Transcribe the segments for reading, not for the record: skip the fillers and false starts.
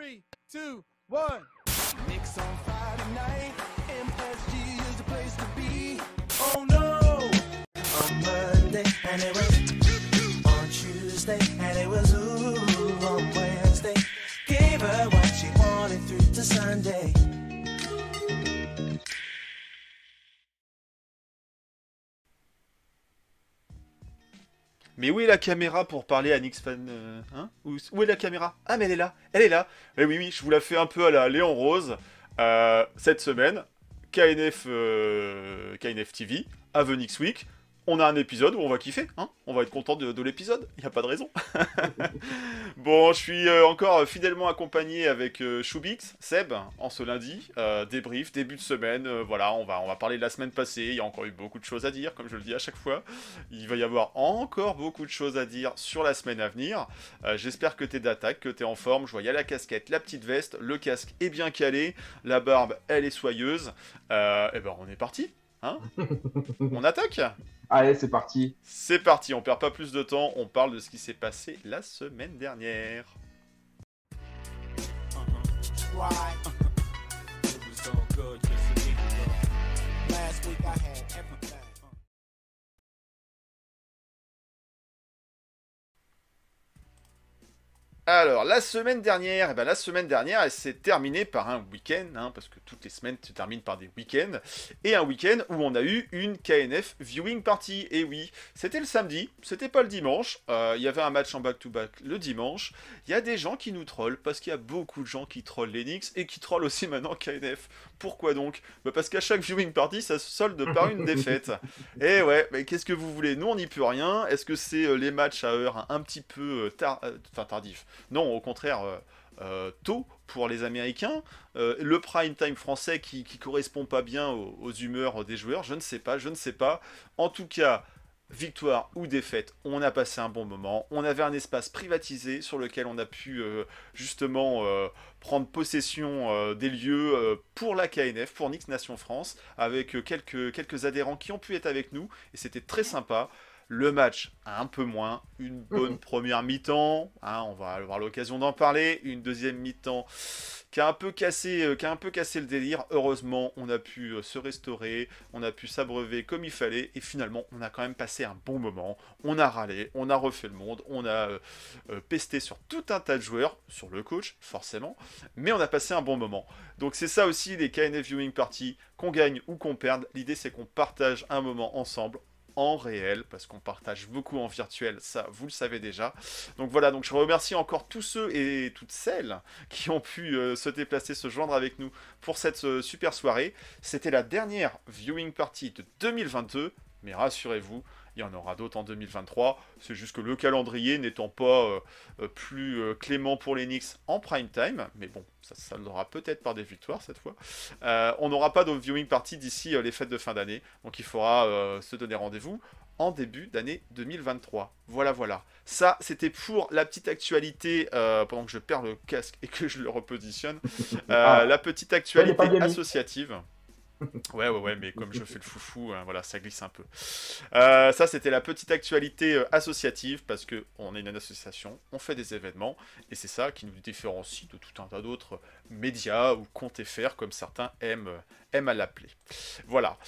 3, 2, 1. Knicks on Friday night, MSG is the place to be. Oh no! On Monday, and it was on Tuesday, and it was ooh on Wednesday. Gave her what she wanted through to Sunday. Mais où est la caméra pour parler à Knicks fan hein où est la caméra? Ah mais elle est là, elle est là. Eh oui, je vous la fais un peu à la Léon Rose. Cette semaine, KNF TV, Avenix Week. On a un épisode où on va kiffer, hein. On va être content de l'épisode, il n'y a pas de raison. Bon, je suis encore fidèlement accompagné avec Choubix, Seb, en ce lundi, débrief, début de semaine, voilà, on va parler de la semaine passée, il y a encore eu beaucoup de choses à dire, comme je le dis à chaque fois. Il va y avoir encore beaucoup de choses à dire sur la semaine à venir. J'espère que t'es d'attaque, que t'es en forme, je vois, il y a la casquette, la petite veste, le casque est bien calé, la barbe, elle est soyeuse, et ben on est parti, hein. On attaque. Allez, c'est parti. C'est parti, on perd pas plus de temps, on parle de ce qui s'est passé la semaine dernière. Alors, la semaine dernière, elle s'est terminée par un week-end, hein, parce que toutes les semaines se terminent par des week-ends, et un week-end où on a eu une KNF Viewing Party, et oui, c'était le samedi, c'était pas le dimanche, il y avait un match en back-to-back le dimanche, il y a des gens qui nous trollent, parce qu'il y a beaucoup de gens qui trollent les Knicks, et qui trollent aussi maintenant KNF. Pourquoi donc? Parce qu'à chaque Viewing Party, ça se solde par une défaite. Et ouais, mais qu'est-ce que vous voulez? Nous, on n'y peut rien. Est-ce que c'est les matchs à heure un petit peu tardifs? Non, au contraire, tôt pour les Américains. Le prime time français qui correspond pas bien aux humeurs des joueurs, je ne sais pas. En tout cas, victoire ou défaite, on a passé un bon moment. On avait un espace privatisé sur lequel on a pu justement prendre possession des lieux pour la KNF, pour Knicks Nation France, avec quelques adhérents qui ont pu être avec nous, et c'était très sympa. Le match, un peu moins. Une bonne première mi-temps, hein, on va avoir l'occasion d'en parler. Une deuxième mi-temps qui a un peu cassé le délire. Heureusement, on a pu se restaurer, on a pu s'abreuver comme il fallait. Et finalement, on a quand même passé un bon moment. On a râlé, on a refait le monde, on a pesté sur tout un tas de joueurs, sur le coach, forcément. Mais on a passé un bon moment. Donc c'est ça aussi, les KNF Viewing Party, qu'on gagne ou qu'on perde. L'idée, c'est qu'on partage un moment ensemble, en réel, parce qu'on partage beaucoup en virtuel, ça vous le savez déjà. Donc voilà, donc je remercie encore tous ceux et toutes celles qui ont pu se déplacer, se joindre avec nous pour cette super soirée. C'était la dernière viewing party de 2022, mais rassurez-vous, il y en aura d'autres en 2023. C'est juste que le calendrier n'étant pas plus clément pour les Knicks en prime time, mais bon, ça l'aura peut-être par des victoires cette fois. On n'aura pas de viewing party d'ici les fêtes de fin d'année, donc il faudra se donner rendez-vous en début d'année 2023. Voilà. Ça, c'était pour la petite actualité, pendant que je perds le casque et que je le repositionne, la petite actualité associative. Ouais, mais comme je fais le foufou, voilà, ça glisse un peu. Ça, c'était la petite actualité associative, parce qu'on est une association, on fait des événements, et c'est ça qui nous différencie de tout un tas d'autres médias, ou comptes FR, comme certains aiment à l'appeler. Voilà.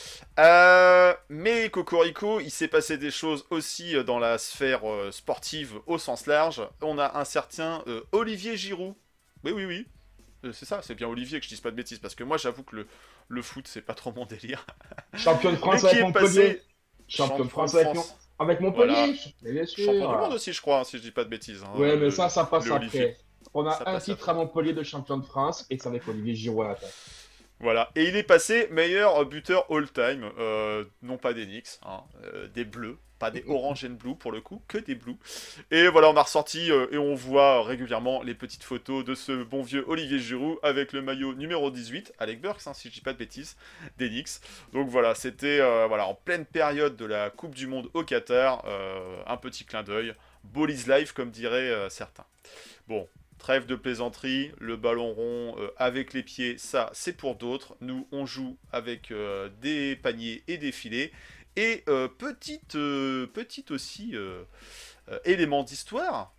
Mais Cocorico, il s'est passé des choses aussi dans la sphère sportive au sens large. On a un certain Olivier Giroud. Oui. C'est ça, c'est bien Olivier, que je dise pas de bêtises, parce que moi j'avoue que le foot c'est pas trop mon délire. Champion de France avec Montpellier. Champion de France avec Montpellier. Voilà. Bien sûr. Champion du monde aussi, je crois, si je dis pas de bêtises. Hein, ouais, mais ça passe Olivier. après. On a un titre à Montpellier de champion de France, et c'est avec Olivier Giroud à la tête. Voilà, et il est passé meilleur buteur all-time, non pas des Knicks, hein, des Bleus, pas des Orange and Blue pour le coup, que des Blues. Et voilà, on a ressorti et on voit régulièrement les petites photos de ce bon vieux Olivier Giroud avec le maillot numéro 18, Alec Burks, hein, si je dis pas de bêtises, des Knicks. Donc voilà, c'était en pleine période de la Coupe du Monde au Qatar, un petit clin d'œil, ball is life comme diraient certains. Bon. Trêve de plaisanterie, le ballon rond avec les pieds, ça c'est pour d'autres. Nous on joue avec des paniers et des filets. Et petite aussi élément d'histoire,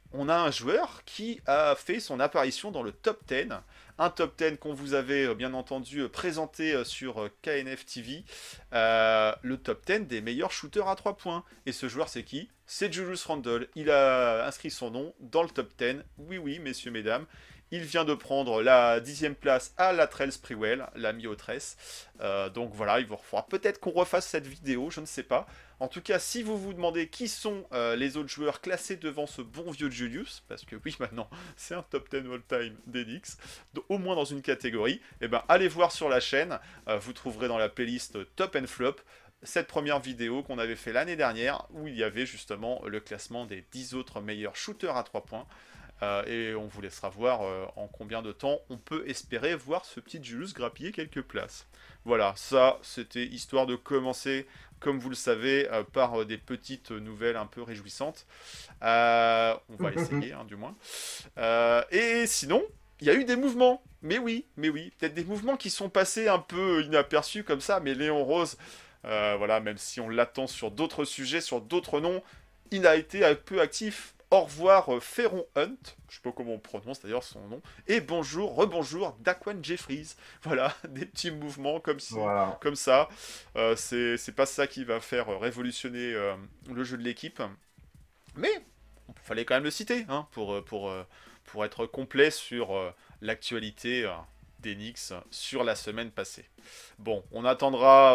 on a un joueur qui a fait son apparition dans le top 10. Un top 10 qu'on vous avait bien entendu présenté sur KNF TV. Le top 10 des meilleurs shooters à 3 points. Et ce joueur, c'est qui? C'est Julius Randle. Il a inscrit son nom dans le top 10. Oui, oui, messieurs, mesdames. Il vient de prendre la 10e place à Latrell Sprewell, l'ami Autresse. Donc voilà, il va falloir peut-être qu'on refasse cette vidéo, je ne sais pas. En tout cas, si vous vous demandez qui sont les autres joueurs classés devant ce bon vieux Julius, parce que oui, maintenant, c'est un top 10 all-time d'Enix, au moins dans une catégorie, eh ben, allez voir sur la chaîne, vous trouverez dans la playlist Top and Flop cette première vidéo qu'on avait fait l'année dernière, où il y avait justement le classement des 10 autres meilleurs shooters à 3 points. Et on vous laissera voir en combien de temps on peut espérer voir ce petit Julius grappiller quelques places. Voilà, ça c'était histoire de commencer, comme vous le savez, par des petites nouvelles un peu réjouissantes. On va essayer, hein, du moins. Et sinon, il y a eu des mouvements. Mais oui, peut-être des mouvements qui sont passés un peu inaperçus comme ça, mais Léon Rose, voilà, même si on l'attend sur d'autres sujets, sur d'autres noms, il a été un peu actif. Au revoir Ferron Hunt, je sais pas comment on prononce d'ailleurs son nom, et bonjour, rebonjour Daquan Jeffries. Voilà, des petits mouvements comme, comme ça. C'est pas ça qui va faire révolutionner le jeu de l'équipe, mais il fallait quand même le citer, hein, pour être complet sur l'actualité d'Enix sur la semaine passée. Bon, on attendra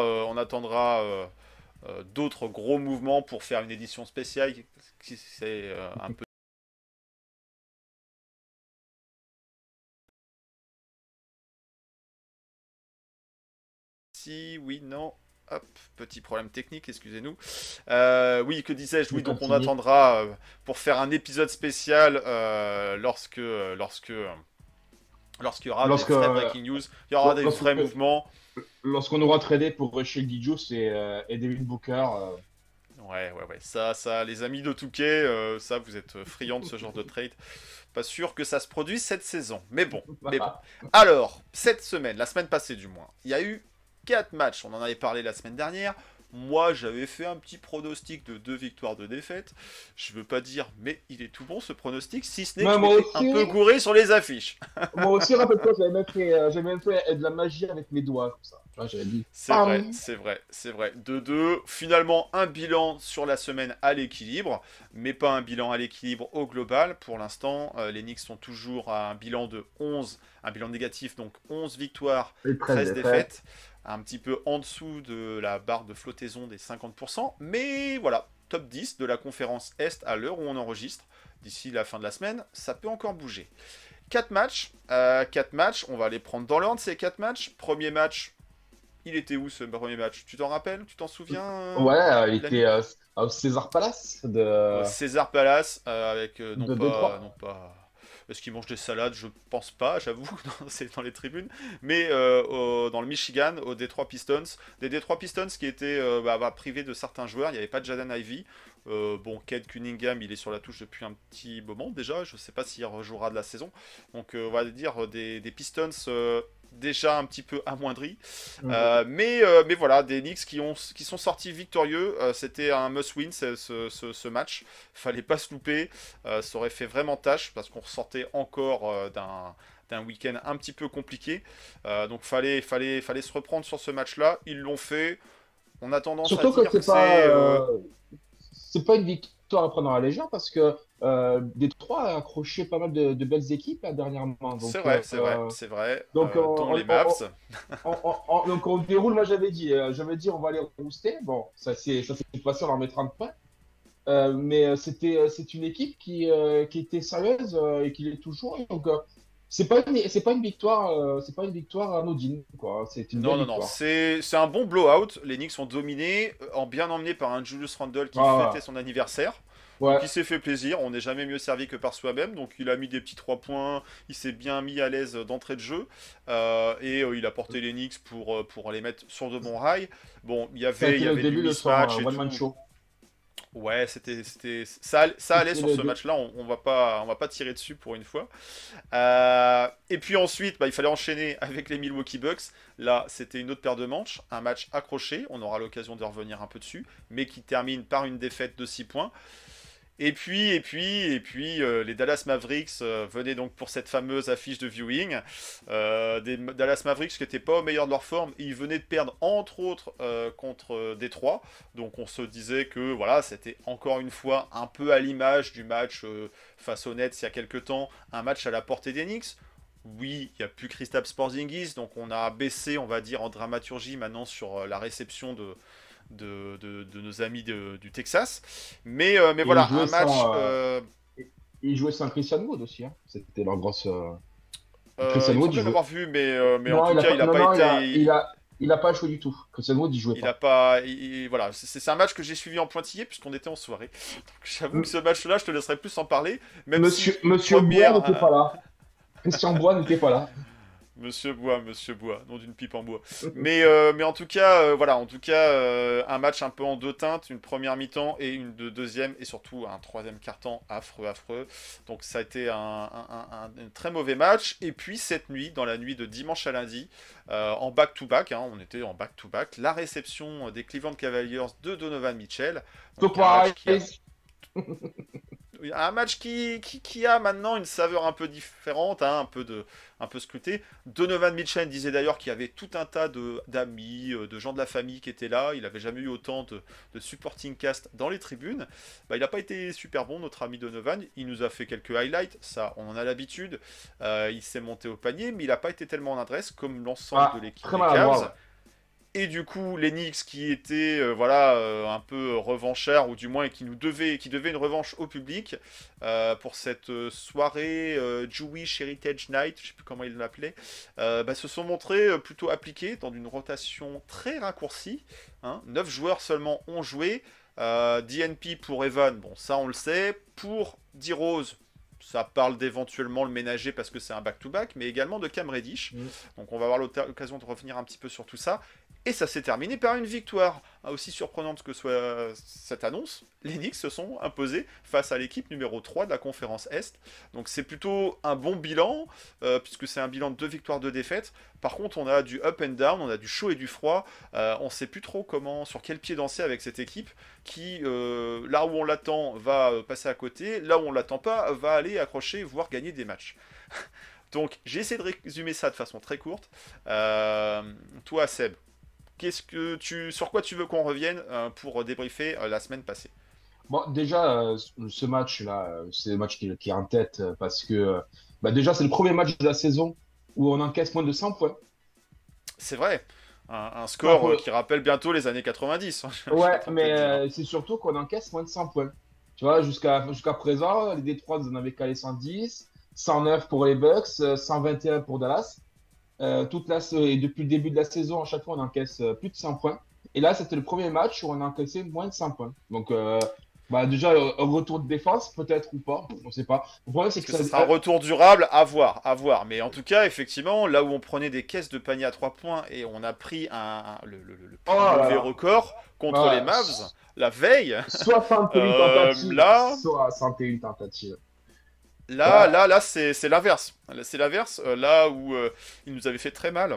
d'autres gros mouvements pour faire une édition spéciale. C'est un peu. Si, oui, non. Hop, petit problème technique, excusez-nous. Oui, que disais-je? Oui, donc on attendra pour faire un épisode spécial lorsqu'il y aura des vrais breaking news, il y aura des vrais mouvements. Lorsqu'on aura tradé pour Shake Dijous et David Booker. Ouais. Ça, les amis de Touquet, ça, vous êtes friands de ce genre de trade. Pas sûr que ça se produise cette saison. Mais bon. Alors, cette semaine, la semaine passée du moins, il y a eu 4 matchs. On en avait parlé la semaine dernière. Moi, j'avais fait un petit pronostic de 2 victoires, 2 défaites. Je veux pas dire, mais il est tout bon ce pronostic, si ce n'est que j'étais un peu gouré sur les affiches. Moi aussi, rappelle-toi, j'avais même fait de la magie avec mes doigts, comme ça. J'avais dit. C'est vrai. 2-2. Finalement, un bilan sur la semaine à l'équilibre, mais pas un bilan à l'équilibre au global. Pour l'instant, les Knicks sont toujours à un bilan de 11, un bilan négatif, donc 11 victoires, 13 défaites. Un petit peu en dessous de la barre de flottaison des 50%. Mais voilà, top 10 de la conférence Est à l'heure où on enregistre. D'ici la fin de la semaine, ça peut encore bouger. 4 matchs, on va les prendre dans l'ordre, ces 4 matchs. Premier match, il était où ce premier match? Tu t'en rappelles? Tu t'en souviens? Ouais, il était au César Palace. César Palace, avec non pas... Est-ce qu'ils mangent des salades? Je pense pas, j'avoue, c'est dans les tribunes. Mais dans le Michigan, aux Detroit Pistons. Des Detroit Pistons qui étaient privés de certains joueurs. Il n'y avait pas de Jaden Ivey. Cade Cunningham, il est sur la touche depuis un petit moment déjà. Je ne sais pas s'il rejouera de la saison. Donc, on va dire des Pistons déjà un petit peu amoindris. Mais voilà, des Knicks qui sont sortis victorieux. C'était un must-win ce match. Fallait pas se louper. Ça aurait fait vraiment tâche parce qu'on ressortait encore d'un week-end un petit peu compliqué. Donc fallait se reprendre sur ce match-là. Ils l'ont fait. On a tendance surtout à dire que c'est pas une victoire à prendre à la légère parce que Détroit a accroché pas mal de belles équipes là, dernièrement. C'est vrai. Donc, dont les Mavs. Donc on déroule, moi j'avais dit on va les rebooster. Bon, ça s'est passé, on leur mettra un point. Mais c'est une équipe qui était sérieuse et qui l'est toujours. Donc c'est pas une victoire anodine quoi. C'est une belle victoire. C'est un bon blowout. Les Knicks ont dominé, bien emmené par un Julius Randle qui fêtait son anniversaire. Ouais. Donc il s'est fait plaisir, on n'est jamais mieux servi que par soi-même, donc il a mis des petits 3 points, il s'est bien mis à l'aise d'entrée de jeu, et il a porté les Knicks pour les mettre sur de bons rails. Bon, il y avait du mismatch et one-man show. Ouais, ça allait sur ce match-là, on va pas tirer dessus pour une fois. Et puis ensuite, il fallait enchaîner avec les Milwaukee Bucks. Là, c'était une autre paire de manches, un match accroché, on aura l'occasion de revenir un peu dessus, mais qui termine par une défaite de 6 points. Les Dallas Mavericks venaient donc pour cette fameuse affiche de viewing. Des Dallas Mavericks qui n'étaient pas au meilleur de leur forme. Ils venaient de perdre, entre autres, contre Détroit. Donc on se disait que voilà, c'était encore une fois un peu à l'image du match face aux Nets il y a quelques temps. Un match à la portée des Knicks. Oui, il n'y a plus Kristaps Porzingis. Donc on a baissé, on va dire, en dramaturgie maintenant sur la réception de nos amis du Texas. Mais Et voilà, un match. ils jouaient sans Christian Wood aussi, hein. C'était leur grosse. Il Christian me Wood, semble il jouait. l'avoir vu, mais en Non, tout cas, il n'a non, pas non, été. il a pas joué du tout. Christian Wood, il jouait Il a pas. pas. Voilà, c'est un match que j'ai suivi en pointillé puisqu'on était en soirée. Donc, j'avoue que M- ce match-là, je te laisserai plus en parler. Même si une Monsieur Bois première. n'était pas là. Christian Bois n'était pas là. Monsieur Bois, nom d'une pipe en bois. Mais en tout cas, voilà, en tout cas, un match un peu en deux teintes, une première mi-temps et une deuxième, et surtout un troisième quart-temps affreux, affreux. Donc ça a été un très mauvais match. Et puis cette nuit, dans la nuit de dimanche à lundi, en back-to-back, hein, on était en back-to-back, la réception des Cleveland Cavaliers de Donovan Mitchell. Donc Surprise! un match qui a maintenant une saveur un peu différente, hein, un peu scruté. Donovan Mitchell disait d'ailleurs qu'il y avait tout un tas d'amis, de gens de la famille qui étaient là. Il n'avait jamais eu autant de supporting cast dans les tribunes. Bah, il n'a pas été super bon, notre ami Donovan. Il nous a fait quelques highlights, ça on en a l'habitude. Il s'est monté au panier, mais il n'a pas été tellement en adresse comme l'ensemble de l'équipe Très des mal à voir. Cavs. Et du coup, les Knicks qui étaient voilà, un peu revanchards, ou du moins qui devaient une revanche au public pour cette soirée Jewish Heritage Night, je ne sais plus comment ils l'appelaient, se sont montrés plutôt appliqués dans une rotation très raccourcie. Hein. 9 joueurs seulement ont joué. DNP pour Evan, bon ça on le sait. Pour D-Rose, ça parle d'éventuellement le ménager parce que c'est un back-to-back, mais également de Cam Reddish. Mm. Donc on va avoir l'occasion de revenir un petit peu sur tout ça. Et ça s'est terminé par une victoire. Aussi surprenante que soit cette annonce, les Knicks se sont imposés face à l'équipe numéro 3 de la conférence Est. Donc c'est plutôt un bon bilan, puisque c'est un bilan de 2 victoires, 2 défaites. Par contre, on a du up and down, on a du chaud et du froid. On ne sait plus trop sur quel pied danser avec cette équipe qui, là où on l'attend, va passer à côté. Là où on ne l'attend pas, va aller accrocher, voire gagner des matchs. Donc j'ai essayé de résumer ça de façon très courte. Toi, Seb, sur quoi tu veux qu'on revienne pour débriefer la semaine passée? Bon, déjà, ce match-là, c'est le match qui est en tête parce que déjà, c'est le premier match de la saison où on encaisse moins de 100 points. C'est vrai, un 100 score points. qui rappelle bientôt les années 90, hein, je suis en Ouais, train de te mais le dire. c'est surtout qu'on encaisse moins de 100 points. Tu vois, jusqu'à présent, les Détroits, ils en avaient calé 110, 109 pour les Bucks, 121 pour Dallas. Et depuis le début de la saison, à chaque fois, on encaisse plus de 100 points. Et là, c'était le premier match où on a encaissé moins de 100 points. Donc, déjà, un retour de défense, peut-être ou pas, on ne sait pas. Le problème, c'est Est-ce que que ça. ça sera un retour durable? À voir, à voir. Mais en tout cas, effectivement, là où on prenait des caisses de panier à 3 points et on a pris le Oh plus là mauvais là. record contre les Ouais, Mavs la veille, 61 euh, tentatives. là, 61 tentatives. Là, Ouais, là, là, c'est l'inverse. C'est l'inverse. Là où ils nous avaient fait très mal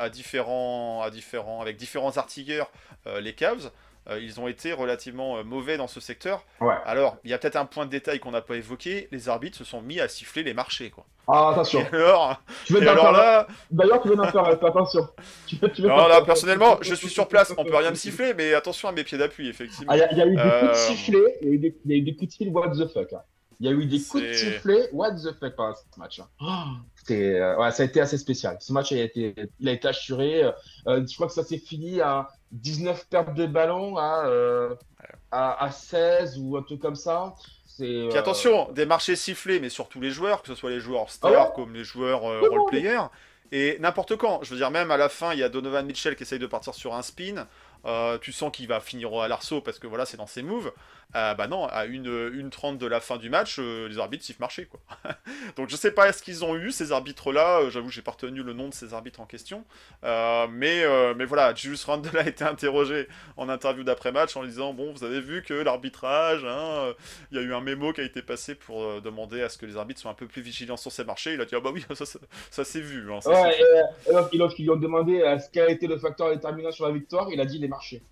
avec différents artilleurs, les Cavs, ils ont été relativement mauvais dans ce secteur. ouais. Alors, il y a peut-être un point de détail qu'on n'a pas évoqué. Les arbitres se sont mis à siffler les marchés, quoi. Ah, Et attention. alors, Tu veux et t'en alors faire. là, D'ailleurs, tu veux t'en faire. Attention. Tu veux t'en non, là, faire. personnellement, je suis sur place. On peut rien me siffler, mais attention à mes pieds d'appui, Ah, effectivement. il y a eu des coups de Euh, sifflet, il y a eu des coups de sifflet, what the fuck, hein. Il y a eu des coups de c'est sifflet, what the fuck pendant ce match, hein. Ouais, ça a été assez spécial. Ce match il a été assuré. Je crois que ça s'est fini à 19 pertes de ballon à 16 ou un truc comme ça. C'est, Puis attention, des marchés sifflés, mais sur tous les joueurs, que ce soit les joueurs Ah ouais? stars comme les joueurs Oui, role-players, et n'importe quand. Je veux dire, même à la fin, il y a Donovan Mitchell qui essaye de partir sur un spin. Tu sens qu'il va finir à l'arceau parce que voilà, c'est dans ses moves. Bah non, à une 30 de la fin du match, les arbitres sifflent marché, quoi. Donc je sais pas ce qu'ils ont eu, ces arbitres-là. J'avoue que j'ai pas retenu le nom de ces arbitres en question. Mais voilà, Julius Randle a été interrogé en interview d'après-match en lui disant, bon, vous avez vu que l'arbitrage, hein, il y a eu un mémo qui a été passé pour demander à ce que les arbitres soient un peu plus vigilants sur ces marchés. Il a dit, ah bah oui, ça s'est vu, hein, ça s'est ouais, vu. et lorsqu'ils lui ont demandé ce qu'a été le facteur déterminant sur la victoire, il a dit les marchés.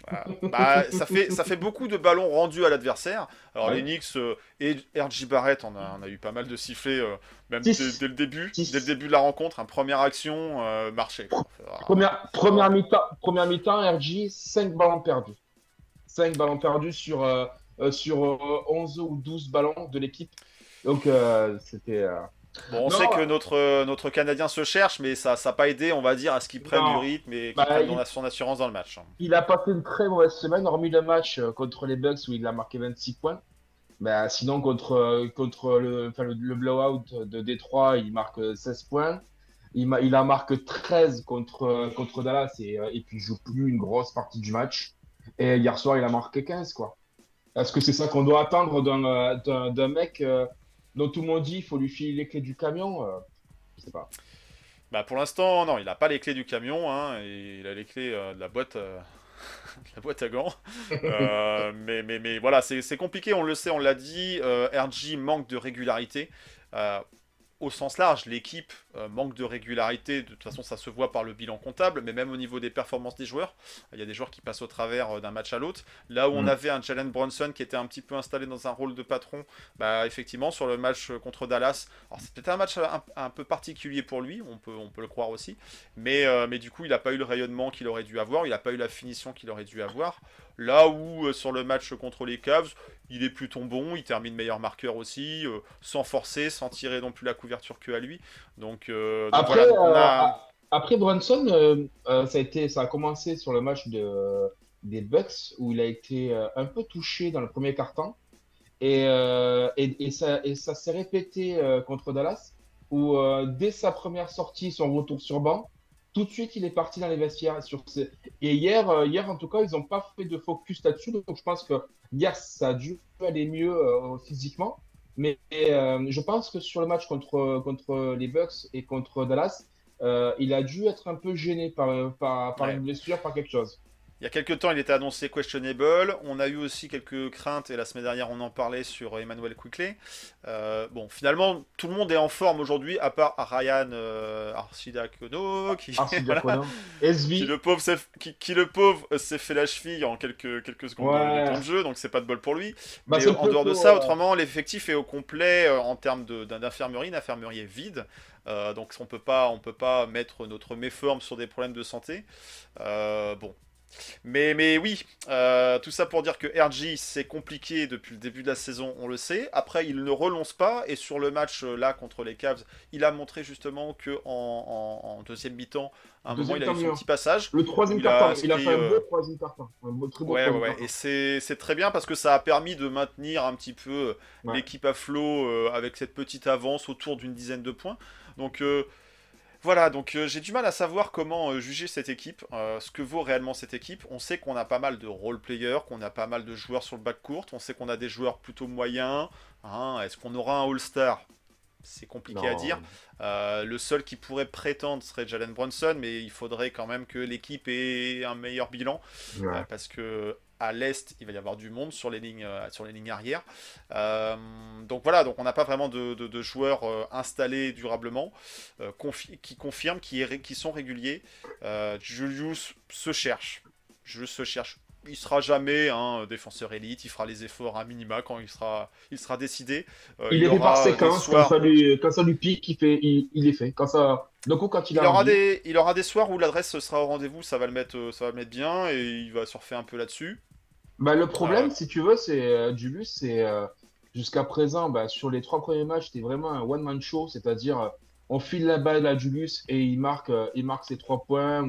Voilà. Bah, ça fait beaucoup de ballons rendus à l'adversaire. Alors Ouais. les Knicks et RJ Barrett, on a eu pas mal de sifflets, même Six. dès le Six. début de la rencontre, hein, première action, marché, quoi. Première mi-temps, RG, 5 ballons perdus. 5 ballons perdus sur 11 ou 12 ballons de l'équipe. Donc, c'était. Bon, on Non, sait que notre Canadien se cherche, mais ça n'a pas aidé, on va dire, à ce qu'il prenne du non. rythme et qu'il Bah, prenne son assurance dans le match, hein. il a passé une très mauvaise semaine, hormis le match contre les Bucks où il a marqué 26 points. Bah, sinon, contre le blowout de Détroit, il marque 16 points. Il en marque 13 contre Dallas et puis il joue plus une grosse partie du match. Et hier soir, il a marqué 15, quoi. Est-ce que c'est ça qu'on doit attendre d'un mec dont tout le monde dit qu'il faut lui filer les clés du camion? Je sais pas. Bah, pour l'instant, non, il n'a pas les clés du camion, hein, et il a les clés de la boîte, la boîte à gants. Mais voilà, c'est compliqué, on le sait, on l'a dit. RG manque de régularité. Euh, Au sens large, l'équipe manque de régularité. De toute façon, ça se voit par le bilan comptable, mais même au niveau des performances des joueurs. Il y a des joueurs qui passent au travers d'un match à l'autre. Là où on Mm. avait un Jalen Brunson qui était un petit peu installé dans un rôle de patron, bah, effectivement, sur le match contre Dallas, alors c'est peut-être un match un peu particulier pour lui, on peut le croire aussi, mais du coup, il n'a pas eu le rayonnement qu'il aurait dû avoir, il n'a pas eu la finition qu'il aurait dû avoir. Là où, sur le match contre les Cavs, il est plutôt bon, il termine meilleur marqueur aussi, sans forcer, sans tirer non plus la couverture que à lui. Donc Après, voilà, donc on a. après Brunson, ça a commencé sur le match des Bucks où il a été un peu touché dans le premier quart-temps. Et ça s'est répété contre Dallas, où dès sa première sortie, son retour sur banc, tout de suite, il est parti dans les vestiaires. Et hier, en tout cas, ils n'ont pas fait de focus là-dessus. Donc, je pense que hier, ça a dû aller mieux physiquement. Mais je pense que sur le match contre les Bucks et contre Dallas, il a dû être un peu gêné par Ouais. une blessure, par quelque chose. Il y a quelques temps, il était annoncé questionable. On a eu aussi quelques craintes, et la semaine dernière, on en parlait sur Emmanuel Quickley. Bon, finalement, tout le monde est en forme aujourd'hui, à part Ryan Arcidiacono, Arsi voilà, Diacono, SB, qui, le pauvre s'est fait la cheville en quelques secondes de temps de ouais. jeu, donc c'est pas de bol pour lui. Bah, Mais c'est un en peu dehors de pour. ça, autrement, l'effectif est au complet en termes d'infirmerie. L'infirmerie est vide. Donc on peut pas mettre notre méforme sur des problèmes de santé. Bon, mais oui, tout ça pour dire que RG c'est compliqué depuis le début de la saison, on le sait. Après, il ne relance pas et sur le match là contre les Cavs, il a montré justement que en deuxième mi-temps, à un moment, Deuxième il a temps eu son mieux. petit passage Le où troisième il a carton, il a inscrit. fait un beau troisième carton. Très beau Ouais, ouais, troisième ouais. Et carton. c'est très bien parce que ça a permis de maintenir un petit peu Ouais. l'équipe à flot avec cette petite avance autour d'une dizaine de points. Donc voilà, donc j'ai du mal à savoir comment juger cette équipe, ce que vaut réellement cette équipe. On sait qu'on a pas mal de role-players, qu'on a pas mal de joueurs sur le backcourt, on sait qu'on a des joueurs plutôt moyens, hein. Est-ce qu'on aura un All-Star? C'est compliqué à dire. Non. Le seul qui pourrait prétendre serait Jalen Brunson, mais il faudrait quand même que l'équipe ait un meilleur bilan. Ouais. Parce que à l'est, il va y avoir du monde sur les lignes arrière. Donc voilà, donc on n'a pas vraiment de joueurs installés durablement, qui confirment, qui sont réguliers. Julius se cherche. Julius se cherche. Il sera jamais un défenseur élite, il fera les efforts à minima quand il sera décidé. Il Il est fait par aura des séquence, soirs. quand ça lui pique, il est fait. Donc, quand il a envie. Il aura des soirs où l'adresse sera au rendez-vous, ça va le mettre bien et il va surfer un peu là-dessus. Bah, le Euh, problème, si tu veux, c'est Julius, jusqu'à présent, bah, sur les 3 premiers matchs, c'était vraiment un one-man show, c'est-à-dire on file la balle à Julius et il marque ses 3 points.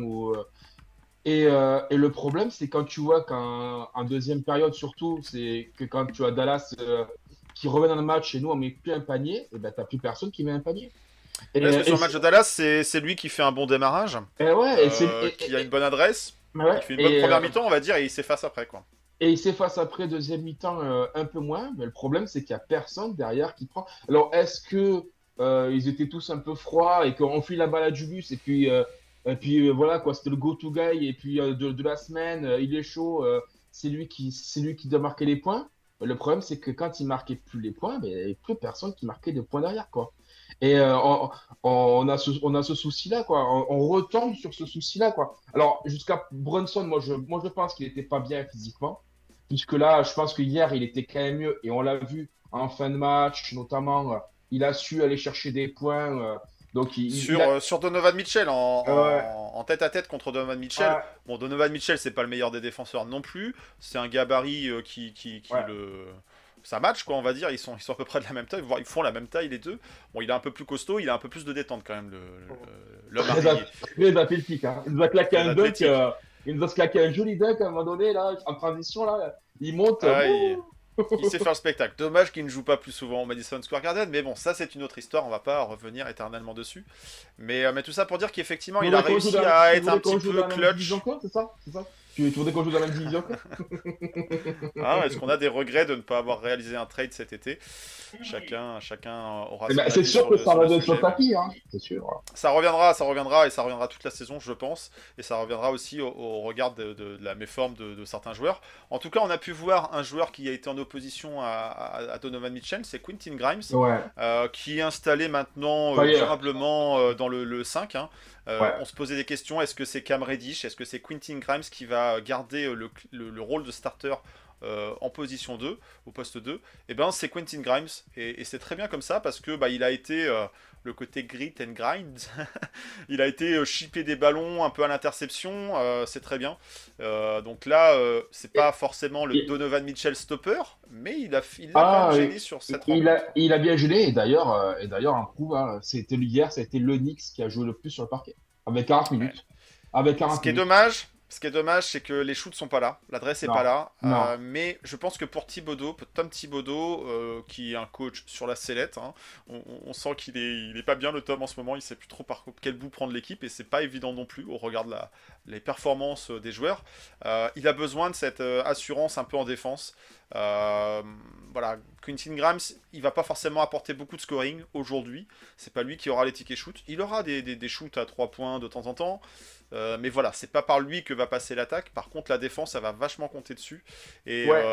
Et le problème, c'est quand tu vois qu'en deuxième période, surtout, c'est que quand tu as Dallas qui revient dans le match et nous, on met plus un panier, et ben, t'as plus personne qui met un panier. Et, Parce que et, sur le match de Dallas, c'est lui qui fait un bon démarrage, et ouais, qui a une bonne adresse, ouais, il fait une bonne première mi-temps, on va dire, et il s'efface après, quoi. et il s'efface après deuxième mi-temps un peu moins, mais le problème, c'est qu'il n'y a personne derrière qui prend. Alors, est-ce que ils étaient tous un peu froids et qu'on file la balle à Julius voilà quoi, c'était le go-to guy et puis de la semaine, il est chaud, c'est lui qui doit marquer les points. Le problème, c'est que quand il marquait plus les points, ben, il n'y avait plus personne qui marquait de points derrière quoi. Et on a ce souci-là, quoi. On retombe sur ce souci-là, quoi. Alors, jusqu'à Brunson, moi, je pense qu'il n'était pas bien physiquement. Puisque là, je pense que hier, il était quand même mieux. Et on l'a vu en fin de match, notamment, il a su aller chercher des points. Donc, il a. Sur Donovan Mitchell, Ouais, en tête à tête contre Donovan Mitchell. ouais, Bon, Donovan Mitchell, c'est pas le meilleur des défenseurs non plus. C'est un gabarit qui ouais. le. Ça match, quoi, on va dire. Ils sont à peu près de la même taille, voire ils font la même taille, les deux. Bon, il est un peu plus costaud, il a un peu plus de détente quand même, l'homme Très, araignée. très athlétique, hein. Il nous a claqué Très un dunk. athlétique. Il nous a claqué un joli dunk à un moment donné, là, en transition, là. Il monte. Ah, Bouh. il sait faire le spectacle. Dommage qu'il ne joue pas plus souvent au Madison Square Garden, mais bon, ça c'est une autre histoire, on va pas revenir éternellement dessus. Mais tout ça pour dire qu'effectivement, Tu il a voudrais qu'on joue réussi dans, à tu être un voudrais petit qu'on joue peu dans la même division, clutch. quoi, c'est ça? C'est ça? Tu voudrais qu'on joue dans la même division, quoi? Hein, est-ce qu'on a des regrets de ne pas avoir réalisé un trade cet été? Chacun aura Eh son ben, c'est avis sûr sur que le, ça sur le revient sur le sujet. Mais tapis, hein. C'est sûr. ça reviendra et ça reviendra toute la saison, je pense. Et ça reviendra aussi au regard de la méforme de certains joueurs. En tout cas, on a pu voir un joueur qui a été en opposition à Donovan Mitchell, c'est Quentin Grimes, Ouais. qui est installé maintenant Ça y est. durablement dans le 5. Hein. Ouais. On se posait des questions, est-ce que c'est Cam Reddish, est-ce que c'est Quentin Grimes qui va garder le rôle de starter en position 2, au poste 2? Et ben c'est Quentin Grimes, et c'est très bien comme ça, parce que il a été le côté grit and grind, il a été chipper des ballons un peu à l'interception, c'est très bien. Donc là, c'est Et- pas forcément le et- Donovan Mitchell stopper, mais il l'a quand même ah, gêné sur cette il rencontre. a bien gelé, et d'ailleurs, un prouve, hein, c'était hier, ça a été le Knicks qui a joué le plus sur le parquet. Avec 40 Ouais. minutes. Avec Ce 40 qui est minutes. dommage, c'est que les shoots sont pas là, l'adresse est pas Non. là. Non. Mais je pense que pour Thibodeau, Tom Thibodeau, qui est un coach sur la sellette, hein, on sent il est pas bien le Tom en ce moment. Il sait plus trop par quel bout prendre l'équipe, et c'est pas évident non plus au regard de les performances des joueurs. Il a besoin de cette assurance un peu en défense. Euh, voilà, Quentin Grimes, il va pas forcément apporter beaucoup de scoring aujourd'hui. C'est pas lui qui aura les tickets shoot. Il aura des shoots à 3 points de temps en temps. Mais voilà, c'est pas par lui que va passer l'attaque. Par contre, la défense, ça va vachement compter dessus. Ouais.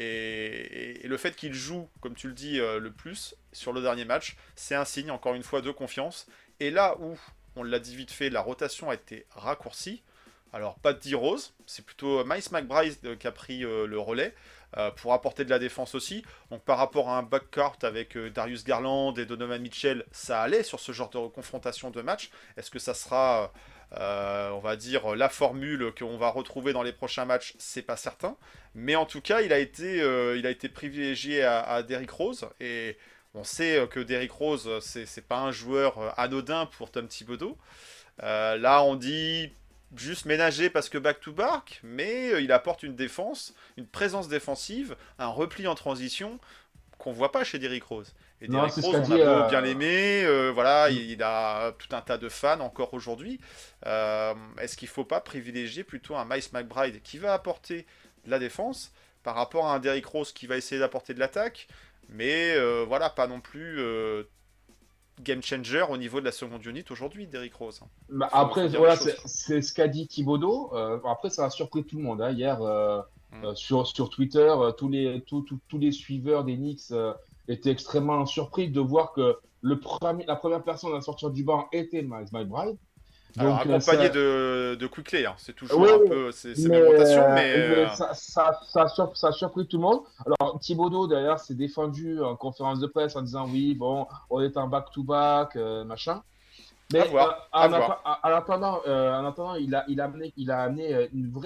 Et le fait qu'il joue, comme tu le dis, le plus sur le dernier match, c'est un signe, encore une fois, de confiance. Et là où, on l'a dit vite fait, la rotation a été raccourcie. Alors, pas de D-Rose, c'est plutôt Miles McBride qui a pris le relais pour apporter de la défense aussi. Donc, par rapport à un backcourt avec Darius Garland et Donovan Mitchell, ça allait sur ce genre de confrontation de match. Est-ce que ça sera on va dire la formule qu'on va retrouver dans les prochains matchs, c'est pas certain. Mais en tout cas, il a été privilégié à Derrick Rose. Et on sait que Derrick Rose, c'est pas un joueur anodin pour Tom Thibodeau. Là, on dit juste ménager parce que back-to-back, mais il apporte une défense, une présence défensive, un repli en transition qu'on voit pas chez Derrick Rose. Et Non, Derrick c'est ce Rose, qu'a on a dit. beau bien l'aimer, voilà, il a tout un tas de fans encore aujourd'hui. Est-ce qu'il ne faut pas privilégier plutôt un Miles McBride qui va apporter de la défense par rapport à un Derrick Rose qui va essayer d'apporter de l'attaque, mais voilà, pas non plus game changer au niveau de la seconde unit aujourd'hui, Derrick Rose. Bah, Faut après, dire les voilà, choses. c'est ce qu'a dit Thibodeau. Après, ça a surpris tout le monde, hein. Hier, Mm. sur Twitter, tous les suiveurs des Knicks étaient extrêmement surpris de voir que la première personne à sortir du banc était Miles McBride. Alors Donc, accompagné de Quickley, hein. C'est oui, toujours un peu ces mêmes rotations, mais ça a surpris tout le monde. Alors, Thibodeau, d'ailleurs, s'est défendu en conférence de presse en disant oui, bon, on est en back-to-back, machin. à Mais voir, à voir. en attendant, il a amené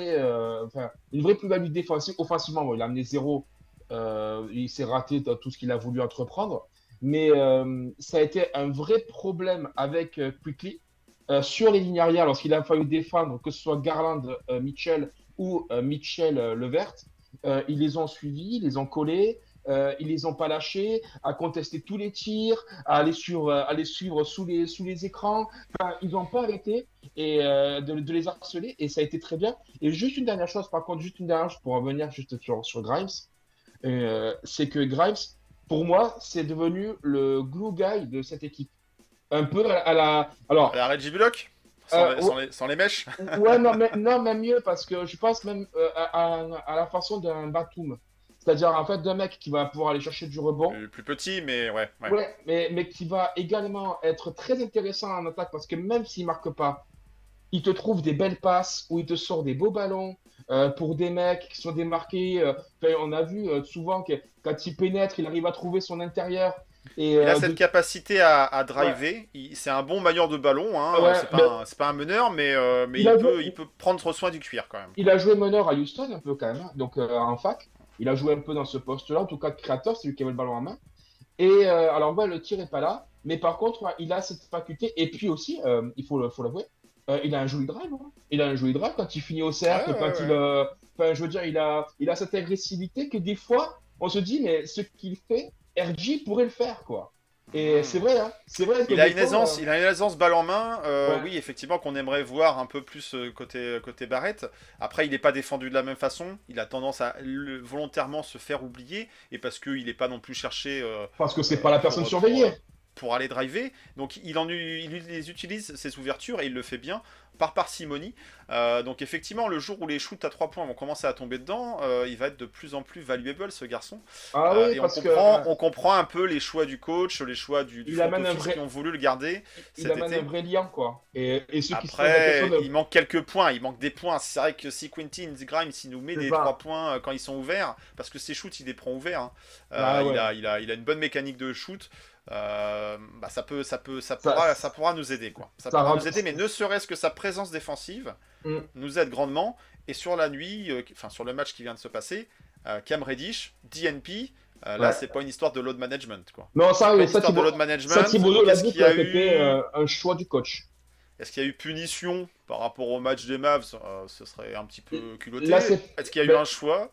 une vraie plus-value défensive. Offensivement, bon, il a amené zéro. Il s'est raté dans tout ce qu'il a voulu entreprendre. Mais ça a été un vrai problème avec Quickly sur les lignes arrière lorsqu'il a fallu défendre, que ce soit Garland, Mitchell ou Mitchell Levert. Ils les ont suivis, ils les ont collés. Ils les ont pas lâchés, à contester tous les tirs, à les suivre sous les écrans. Enfin, ils n'ont pas arrêté de les harceler et ça a été très bien. Et juste une dernière chose, par contre, juste une dernière chose pour revenir juste sur Grimes, c'est que Grimes, pour moi, c'est devenu le glue guy de cette équipe. Un peu à la. Alors, La Reggie Bullock euh, sans les mèches. ouais, non, mais, non, même mieux, parce que je pense même à la façon d'un Batum. C'est-à-dire, en fait, d'un mec qui va pouvoir aller chercher du rebond. Plus petit, mais ouais. Ouais, mais qui va également être très intéressant en attaque parce que même s'il marque pas, il te trouve des belles passes où il te sort des beaux ballons pour des mecs qui sont démarqués. Enfin, on a vu souvent que quand il pénètre, il arrive à trouver son intérieur. Et, Il a cette capacité à driver. ouais. C'est un bon manieur de ballon. Hein. Ouais, C'est pas un meneur, mais il peut prendre soin du cuir quand même. il a joué meneur à Houston un peu quand même, hein, donc en fac. Il a joué un peu dans ce poste-là, en tout cas de créateur, c'est lui qui avait le ballon en main. Et alors, ouais, le tir est pas là, mais par contre, ouais, il a cette faculté. Et puis aussi, faut l'avouer, il a un joli drive. Hein. Il a un joli drive quand il finit au cercle, Ouais, quand ouais, il. ouais. Enfin, je veux dire, il a cette agressivité que des fois, on se dit, mais ce qu'il fait, RG pourrait le faire, quoi. Et c'est vrai, hein. C'est vrai que Il a des une fois, aisance, il a une aisance balle en main. ouais. Oui, effectivement, qu'on aimerait voir un peu plus côté Barrett. Après, il n'est pas défendu de la même façon. Il a tendance à volontairement se faire oublier, et parce qu'il n'est pas non plus cherché Parce que c'est pas la personne pour, surveillée. pour aller driver. Donc, il les utilise, ces ouvertures, et il le fait bien, par parcimonie. Donc, effectivement, le jour où les shoots à 3 points vont commencer à tomber dedans, il va être de plus en plus valuable, ce garçon. Ah oui, Et parce que on comprend un peu les choix du coach, les choix du il front amène un office vrai, qui ont voulu le garder il cet amène été. un vrai lien, quoi. Et ceux qui se posent la Après, question de. il manque quelques points, il manque des points. C'est vrai que si Quentin Grimes il nous met C'est des ça. 3 points quand ils sont ouverts, parce que ses shoots il les prend ouverts, hein. Ah ouais. Il a une bonne mécanique de shoot. Bah Ça, ça pourra nous aider, quoi. Ça ça pourra rend. nous aider, mais ne serait-ce que sa présence défensive Mm. nous aide grandement. Et sur la nuit, enfin sur le match qui vient de se passer, Cam Reddish, DNP, là Ouais. c'est pas une histoire de load management, quoi. Non, C'est pas une ça, histoire de load Ça, management. Thibodeau Donc l'a dit que c'était un choix du coach. est-ce qu'il y a eu punition par rapport au match des Mavs? Ce serait un petit peu culotté. Là, c'est Est-ce qu'il y a eu ben, un choix?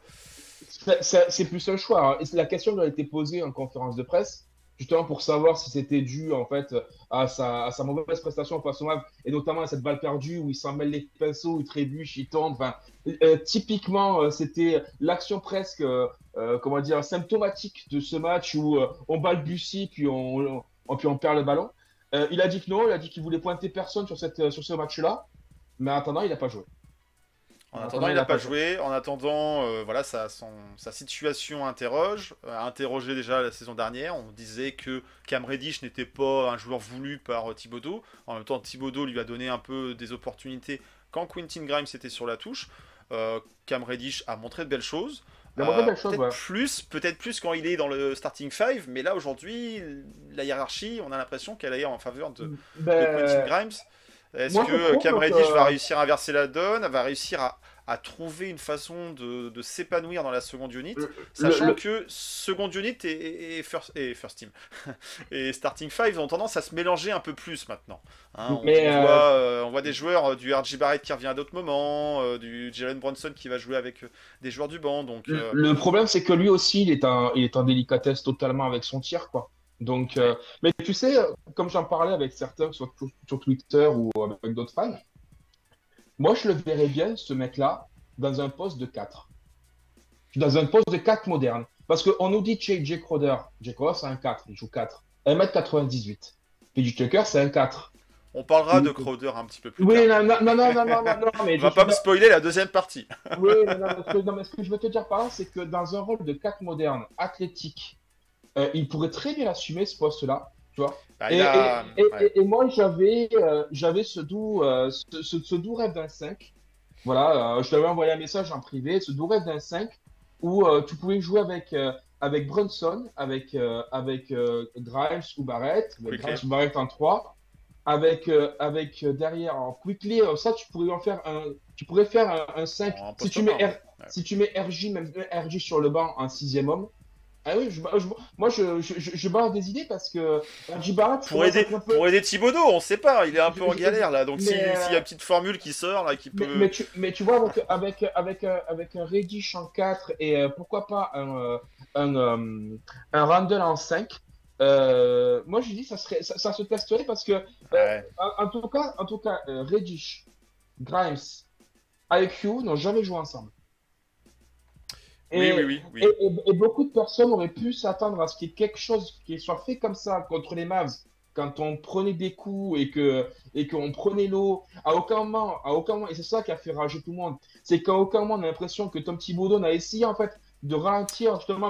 c'est plus un choix. Hein. Et la question lui a été posée en conférence de presse, justement pour savoir si c'était dû en fait à sa mauvaise prestation face au Mavs, et notamment à cette balle perdue où il s'en mêle les pinceaux, il trébuche, il tombe. Enfin, typiquement, c'était l'action presque, comment dire, symptomatique de ce match où on balbutie puis on perd le ballon. Il a dit que non, il a dit qu'il voulait pointer personne sur ce match-là, mais en attendant, il n'a pas joué. En En attendant, attendant, il il n'a n'a pas pas joué. joué. En attendant, voilà, sa situation a interrogé déjà la saison dernière. On disait que Cam Reddish n'était pas un joueur voulu par Thibodeau. En même temps, Thibodeau lui a donné un peu des opportunités quand Quentin Grimes était sur la touche. Cam Reddish a montré de belles choses. Il a montré de belles choses, ouais. Peut-être plus quand il est dans le starting five, mais là aujourd'hui, la hiérarchie, on a l'impression qu'elle est en faveur de Quentin Ben, Grimes. Est-ce moi, je que Cam trouve Reddish va que réussir à inverser la donne, va réussir à trouver une façon de s'épanouir dans la seconde unit, sachant le, que seconde unit first team et starting five ont tendance à se mélanger un peu plus maintenant. Hein, mais on voit des joueurs du R.J. Barrett qui revient à d'autres moments, du Jalen Brunson qui va jouer avec des joueurs du banc. Donc, le problème, c'est que lui aussi, il est en délicatesse totalement avec son tir, quoi. Donc, mais tu sais, comme j'en parlais avec certains sur Twitter ou avec d'autres fans, moi, je le verrais bien, ce mec-là, dans un poste de 4. Dans un poste de 4 moderne. Parce qu'on nous dit Jay Crowder. Jay Crowder, c'est un 4, il joue 4. 1m98. PJ Tucker, c'est un 4. on parlera de Crowder un petit peu plus Oui, tard. non, mais On va pas me spoiler la deuxième partie. Oui, mais ce que je veux te dire par là, c'est que dans un rôle de 4 moderne, athlétique, il pourrait très bien assumer ce poste-là, tu vois. Bah, ouais. Et moi, j'avais ce doux rêve d'un 5. Voilà, je t'avais envoyé un message en privé, ce doux rêve d'un 5, où tu pouvais jouer avec Brunson, avec Grimes ou Barrett, avec Grimes ou Barrett en 3, avec derrière en Quickly, ça tu pourrais faire un 5 si tu mets RJ, même RJ sur le banc en 6e homme. Ah oui, moi je barre des idées parce que RJ Barrett pour aider Thibodeau, on sait pas, il est un peu en galère là, donc s'il y a une petite formule qui sort là qui peut. Mais tu vois, avec un Reddish en 4 et pourquoi pas un Randle en 5, moi je dis ça se testerait parce que en tout cas Reddish, Grimes, IQ n'ont jamais joué ensemble. Oui. Et beaucoup de personnes auraient pu s'attendre à ce qu'il y ait quelque chose qui soit fait comme ça contre les Mavs quand on prenait des coups et qu'on prenait l'eau. À aucun moment, et c'est ça qui a fait rager tout le monde, c'est qu'à aucun moment on a l'impression que Tom Thibodeau a essayé en fait de ralentir justement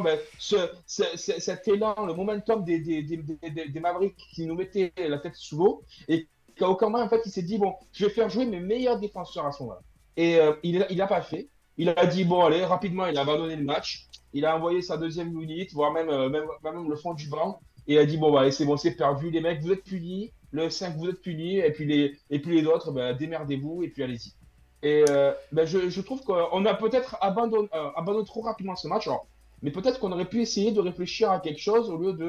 cet élan, le momentum des Mavericks qui nous mettaient la tête sous l'eau et qu'à aucun moment, en fait, il s'est dit, bon, je vais faire jouer mes meilleurs défenseurs à ce moment-là. Et il a pas fait. Il a dit, bon, allez, rapidement, il a abandonné le match. Il a envoyé sa deuxième unité, voire même le fond du banc. Et il a dit, bon, bah, allez, c'est bon, c'est perdu. Les mecs, vous êtes punis. Le 5, vous êtes punis. Et puis les autres, bah, démerdez-vous et puis allez-y. Et je trouve qu'on a peut-être abandonné trop rapidement ce match. Alors, mais peut-être qu'on aurait pu essayer de réfléchir à quelque chose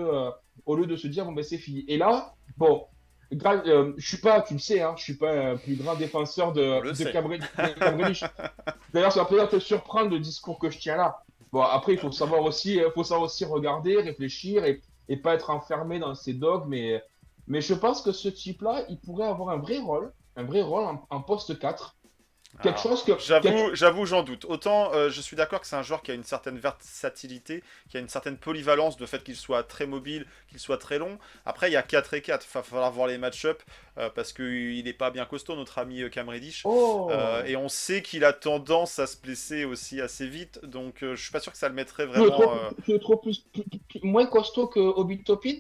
au lieu de se dire, bon, ben, c'est fini. Et là, bon, je suis pas, tu le sais, hein, je suis pas un plus grand défenseur de Cambridge. D'ailleurs, ça va peut-être te surprendre le discours que je tiens là. Bon, après, il faut savoir aussi regarder, réfléchir et pas être enfermé dans ses dogmes. Mais je pense que ce type-là, il pourrait avoir un vrai rôle en poste 4. Quelque Alors, chose que. j'avoue, j'en doute. Autant, je suis d'accord que c'est un joueur qui a une certaine versatilité, qui a une certaine polyvalence, de fait qu'il soit très mobile, qu'il soit très long. Après, il y a 4 et 4. Il va falloir voir les match-up, parce qu'il n'est pas bien costaud, notre ami Cam Reddish. Oh! Et on sait qu'il a tendance à se blesser aussi assez vite. Donc, je suis pas sûr que ça le mettrait Tu le vraiment. trouves moins costaud que Obi Toppin?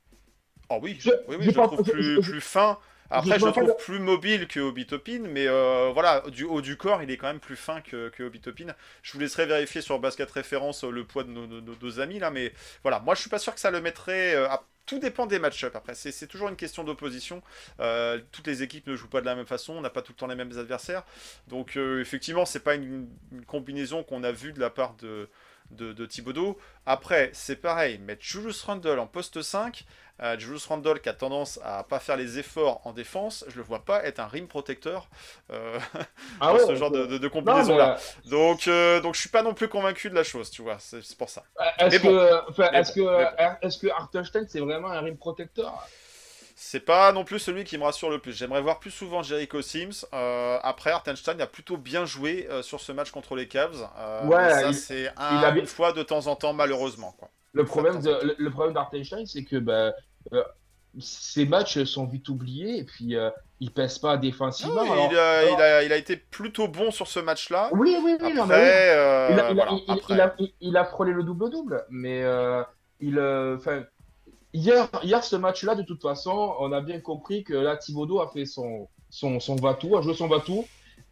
Oh oui, Je, oui, je je le pense, trouve plus fin. Après, je vois le pas trouve plus mobile que Obi Toppin, mais voilà, du haut du corps, il est quand même plus fin que Obi Toppin. Je vous laisserai vérifier sur Basket Référence le poids de nos amis là, mais voilà, moi je suis pas sûr que ça le mettrait. Tout dépend des match-ups. Après, c'est toujours une question d'opposition. Toutes les équipes ne jouent pas de la même façon, on n'a pas tout le temps les mêmes adversaires. Donc effectivement, c'est pas une combinaison qu'on a vue de la part de Thibodeau. Après, c'est pareil, mettre Julius Randle en poste 5. Julius Randle qui a tendance à pas faire les efforts en défense, je le vois pas être un rim protecteur Ah dans ouais, ce genre de non, combinaison là. Donc je suis pas non plus convaincu de la chose, tu vois, c'est pour ça. Mais est-ce bon, que, enfin, mais est-ce bon, mais bon. que, est-ce que Hartenstein c'est vraiment un rim protecteur? C'est pas non plus celui qui me rassure le plus. J'aimerais voir plus souvent Jericho Sims. Après, Hartenstein a plutôt bien joué sur ce match contre les Cavs. Mais Ouais, ça, c'est il a bien. une fois de temps en temps, malheureusement, quoi. Le Une fois de problème temps en temps. le problème d'Hartenstein, c'est que euh, ces matchs sont vite oubliés et puis il pèse pas Non, défensivement. il a été plutôt bon sur ce match-là. Oui, oui, oui, non, mais oui. Après, voilà. Après, Il a frôlé le double-double, mais enfin, hier, ce match-là, de toute façon, on a bien compris que là, Thibodeau a fait son va-tout, a joué son va-tout.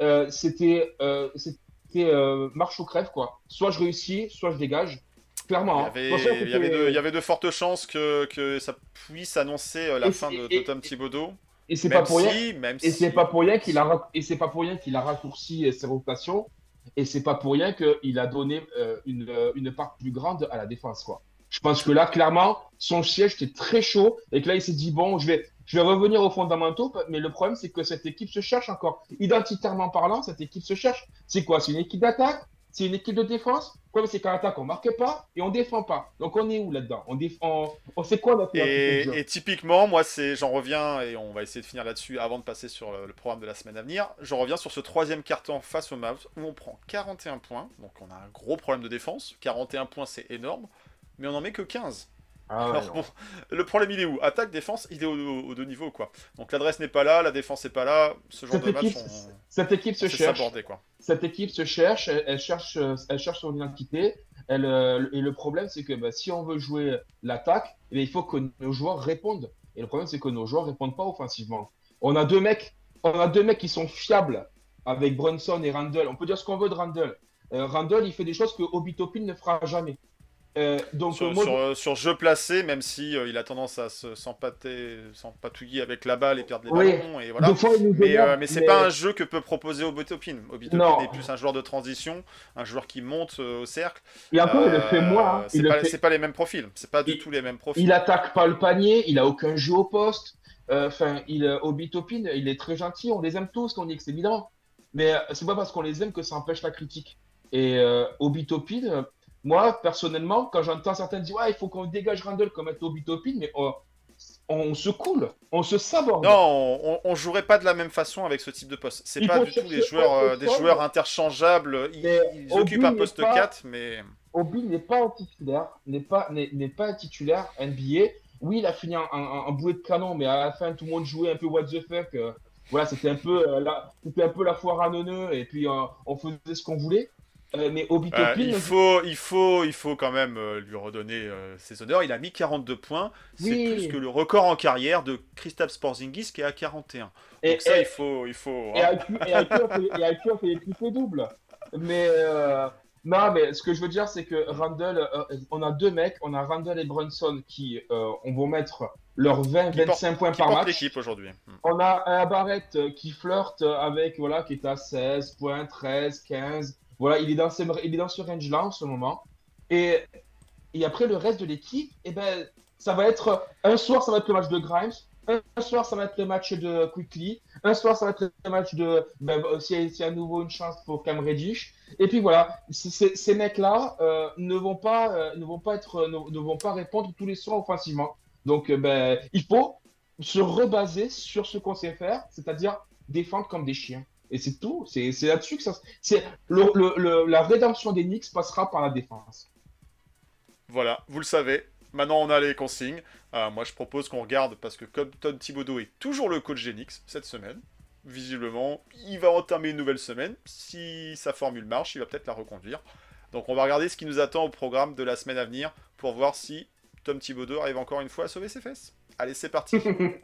C'était marche ou crève, quoi. Soit je réussis, soit je dégage. Clairement, hein. De toute façon, il y avait de fortes chances que ça puisse annoncer la et, fin c'est- de Tom Thibodeau. et c'est pas pour rien. Même Et c'est si, pas pour rien si. c'est pas pour rien qu'il a raccourci ses rotations. Et c'est pas pour rien qu'il a donné une part plus grande à la défense, quoi. Je pense que là, clairement, son siège était très chaud et que là, il s'est dit, bon, je vais revenir aux fondamentaux, mais le problème, c'est que cette équipe se cherche encore. Identitairement parlant, cette équipe se cherche. C'est quoi? C'est une équipe d'attaque? C'est une équipe de défense? Le problème, c'est qu'en attaque, on marque pas et on défend pas. Donc, on est où là-dedans? On sait quoi notre identité de jeu? Et typiquement, moi, j'en reviens, et on va essayer de finir là-dessus avant de passer sur le programme de la semaine à venir. J'en reviens sur ce troisième carton face aux Mavs où on prend 41 points. Donc, on a un gros problème de défense. 41 points, c'est énorme. Mais on n'en met que 15. Ah ouais, Alors non. bon, le problème il est où? Attaque, défense, il est aux deux niveaux quoi. Donc l'adresse n'est pas là, la défense n'est pas là, ce genre Cette de match équipe, cette équipe on se sait cherche. s'aborder quoi. Cette équipe se cherche, elle cherche son identité. Et le problème, c'est que bah, si on veut jouer l'attaque, eh bien, il faut que nos joueurs répondent. Et le problème, c'est que nos joueurs répondent pas offensivement. On a deux mecs qui sont fiables avec Brunson et Randle. On peut dire ce qu'on veut de Randle. Randle, il fait des choses que Obi Toppin ne fera jamais. Moi, Sur jeu placé, même si il a tendance à s'empatouiller avec la balle et perdre les oui, ballons, et deux voilà. fois, il nous énerve, Mais c'est mais pas un jeu que peut proposer Obitopin. Obitopin non. est plus un joueur de transition, un joueur qui monte au cercle. Et encore, il le fait moins, hein. C'est pas les mêmes profils. C'est pas du Il, tout les mêmes il profils. attaque pas le panier, il a aucun jeu au poste. Enfin, Obi Toppin, il est très gentil, on les aime tous, on dit que c'est évident. Mais c'est pas parce qu'on les aime que ça empêche la critique. Et Obi Toppin, moi, personnellement, quand j'entends certains dire, ouais, il faut qu'on dégage Randle comme être Obi Toppin, mais on se coule, on se saborde. Non, on jouerait pas de la même façon avec ce type de poste. C'est Il pas faut du tout chercher autre des chose. joueurs interchangeables. Mais Ils Obi occupent un n'est poste pas, 4, mais Obi n'est pas un titulaire, n'est pas un titulaire NBA. Oui, il a fini en bouée de canon, mais à la fin, tout le monde jouait un peu what the fuck. Voilà, c'était un peu la foire à neuneux, et puis on faisait ce qu'on voulait. Mais Obi Toppin, Il faut quand même lui redonner ses honneurs. Il a mis 42 points. C'est plus oui. que le record en carrière de Kristaps Porzingis qui est à 41. Et, Donc ça, et, il faut et hein. IQ, on fait des triples doubles. Mais non, mais ce que je veux dire, c'est que Randall, on a deux mecs, on a Randall et Brunson qui on va mettre leurs Qui porte, 20-25 points qui par porte match. l'équipe aujourd'hui. On a un Barrett qui flirte avec, voilà, qui est à 16 points, 13, 15. Voilà, il est dans ce range-là en ce moment. Et, et après, le reste de l'équipe, eh ben, ça va être, un soir, ça va être le match de Grimes. Un soir, ça va être le match de Quickly. Un soir, ça va être le match de, ben, s'il y a à nouveau une chance pour Cam Reddish. Et puis voilà, ces mecs-là ne vont pas répondre tous les soirs offensivement. Donc, ben, il faut se rebaser sur ce qu'on sait faire, c'est-à-dire défendre comme des chiens. Et c'est tout. C'est là-dessus que ça. La rédemption des Knicks passera par la défense. Voilà, vous le savez. Maintenant, on a les consignes. Moi, je propose qu'on regarde, parce que comme Tom Thibodeau est toujours le coach des Knicks cette semaine, visiblement, il va entamer une nouvelle semaine. Si sa formule marche, il va peut-être la reconduire. Donc, on va regarder ce qui nous attend au programme de la semaine à venir pour voir si Tom Thibodeau arrive encore une fois à sauver ses fesses. Allez, c'est parti.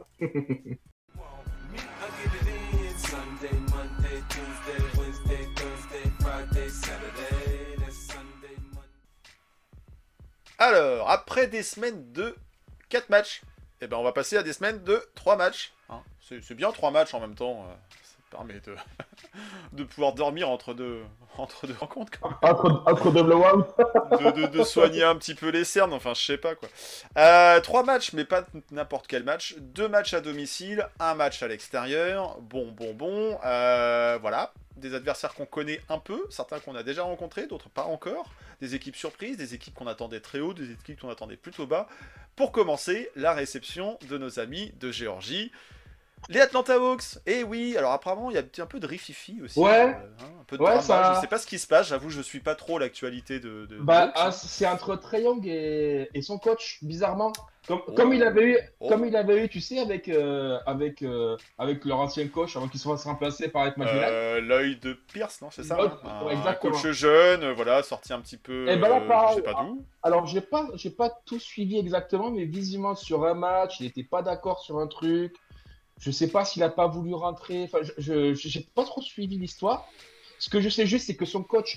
Alors, après des semaines de 4 matchs, eh ben, on va passer à des semaines de 3 matchs. Hein. C'est bien 3 matchs en même temps. Ça permet de, de pouvoir dormir entre deux rencontres. Quand même. Entre deux blowouts. De soigner un petit peu les cernes, enfin je sais pas quoi. 3 matchs, mais pas n'importe quel match. 2 matchs à domicile, 1 match à l'extérieur. Bon. Voilà. Des adversaires qu'on connaît un peu, certains qu'on a déjà rencontrés, d'autres pas encore. Des équipes surprises, des équipes qu'on attendait très haut, des équipes qu'on attendait plutôt bas. Pour commencer, la réception de nos amis de Géorgie. Les Atlanta Hawks, et oui, alors apparemment il y a un peu de rififi aussi, Ouais, un peu de ouais, drama, ça. je sais pas ce qui se passe, j'avoue je suis pas trop l'actualité des Bah, Hawks. Hein. c'est entre Trae Young et son coach, bizarrement. Comme il Oh, avait eu, oh. comme il avait eu, tu sais, avec leur ancien coach avant qu'il se fasse remplacer par Ed McMillan. L'œil de Pierce, non c'est ça Ouais, hein ouais, un exactement. coach jeune, voilà, sorti un petit peu, Et ben là, je sais pareil. pas d'où. Alors, j'ai pas tout suivi exactement, mais visiblement sur un match, il n'était pas d'accord sur un truc. Je sais pas s'il a pas voulu rentrer. Enfin, j'ai pas trop suivi l'histoire. Ce que je sais juste, c'est que son coach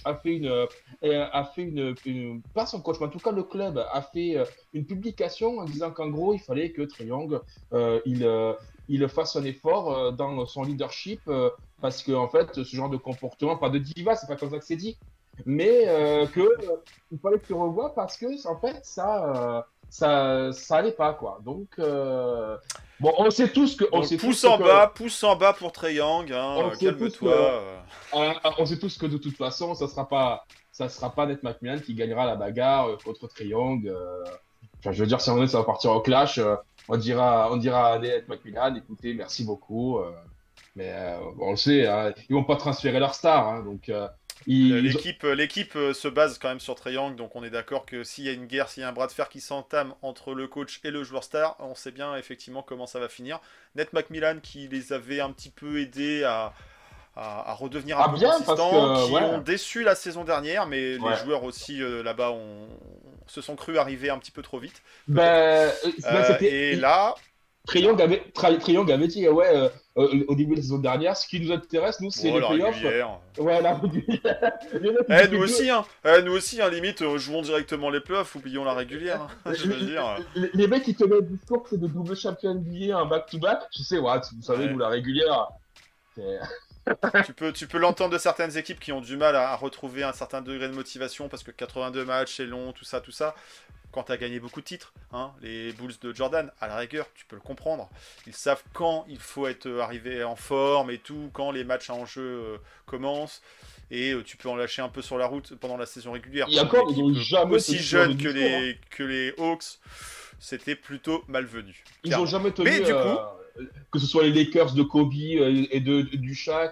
pas son coach, mais en tout cas le club a fait une publication en disant qu'en gros, il fallait que Trae Young, il fasse un effort dans son leadership parce que en fait, ce genre de comportement, pas de diva, c'est pas comme ça que c'est dit, mais il fallait que tu revoies parce que en fait, ça allait pas quoi. Donc bon, on sait tous que, Donc pouce en bas pour Trae Young, hein, on sait tous calme-toi. que, on sait tous que de toute façon, ça sera pas Nate McMillan qui gagnera la bagarre contre Trae Young. Enfin, je veux dire, si on est, ça va partir au clash, on dira à Nate McMillan, écoutez, merci beaucoup, mais on le sait, hein, ils vont pas transférer leur star, hein, donc L'équipe se base quand même sur Trae Young, donc on est d'accord que s'il y a une guerre, s'il y a un bras de fer qui s'entame entre le coach et le joueur star, on sait bien effectivement comment ça va finir. Nate McMillan qui les avait un petit peu aidés à redevenir un peu bien, parce consistants, que, qui ouais. ont déçu la saison dernière, mais Ouais. les joueurs aussi là-bas se sont crus arriver un petit peu trop vite. Ben, Et là, Trae Young avait dit, ouais, au début de la saison dernière, ce qui nous intéresse, nous, c'est oh, les la playoffs. régulière. Ouais, la régulière. Les mecs, ils étaient Nous aussi, hein, limite, jouons directement les playoffs, oublions la régulière. Hein, je veux dire. Les mecs qui tenaient le discours, c'est de double champion NBA en back-to-back. Je sais, ouais, vous savez, Ouais. nous, la régulière. c'est- Tu peux l'entendre de certaines équipes qui ont du mal à retrouver un certain degré de motivation parce que 82 matchs, c'est long, tout ça. Quand tu as gagné beaucoup de titres, hein, les Bulls de Jordan, à la rigueur, tu peux le comprendre. Ils savent quand il faut être arrivé en forme et tout, quand les matchs à enjeu commencent. Et tu peux en lâcher un peu sur la route pendant la saison régulière. Et encore, ils n'ont jamais aussi tenu ce genre jeune de discours, hein. que les Hawks, c'était plutôt malvenu. Ils n'ont jamais tenu, Mais du coup, que ce soit les Lakers de Kobe et du Shaq,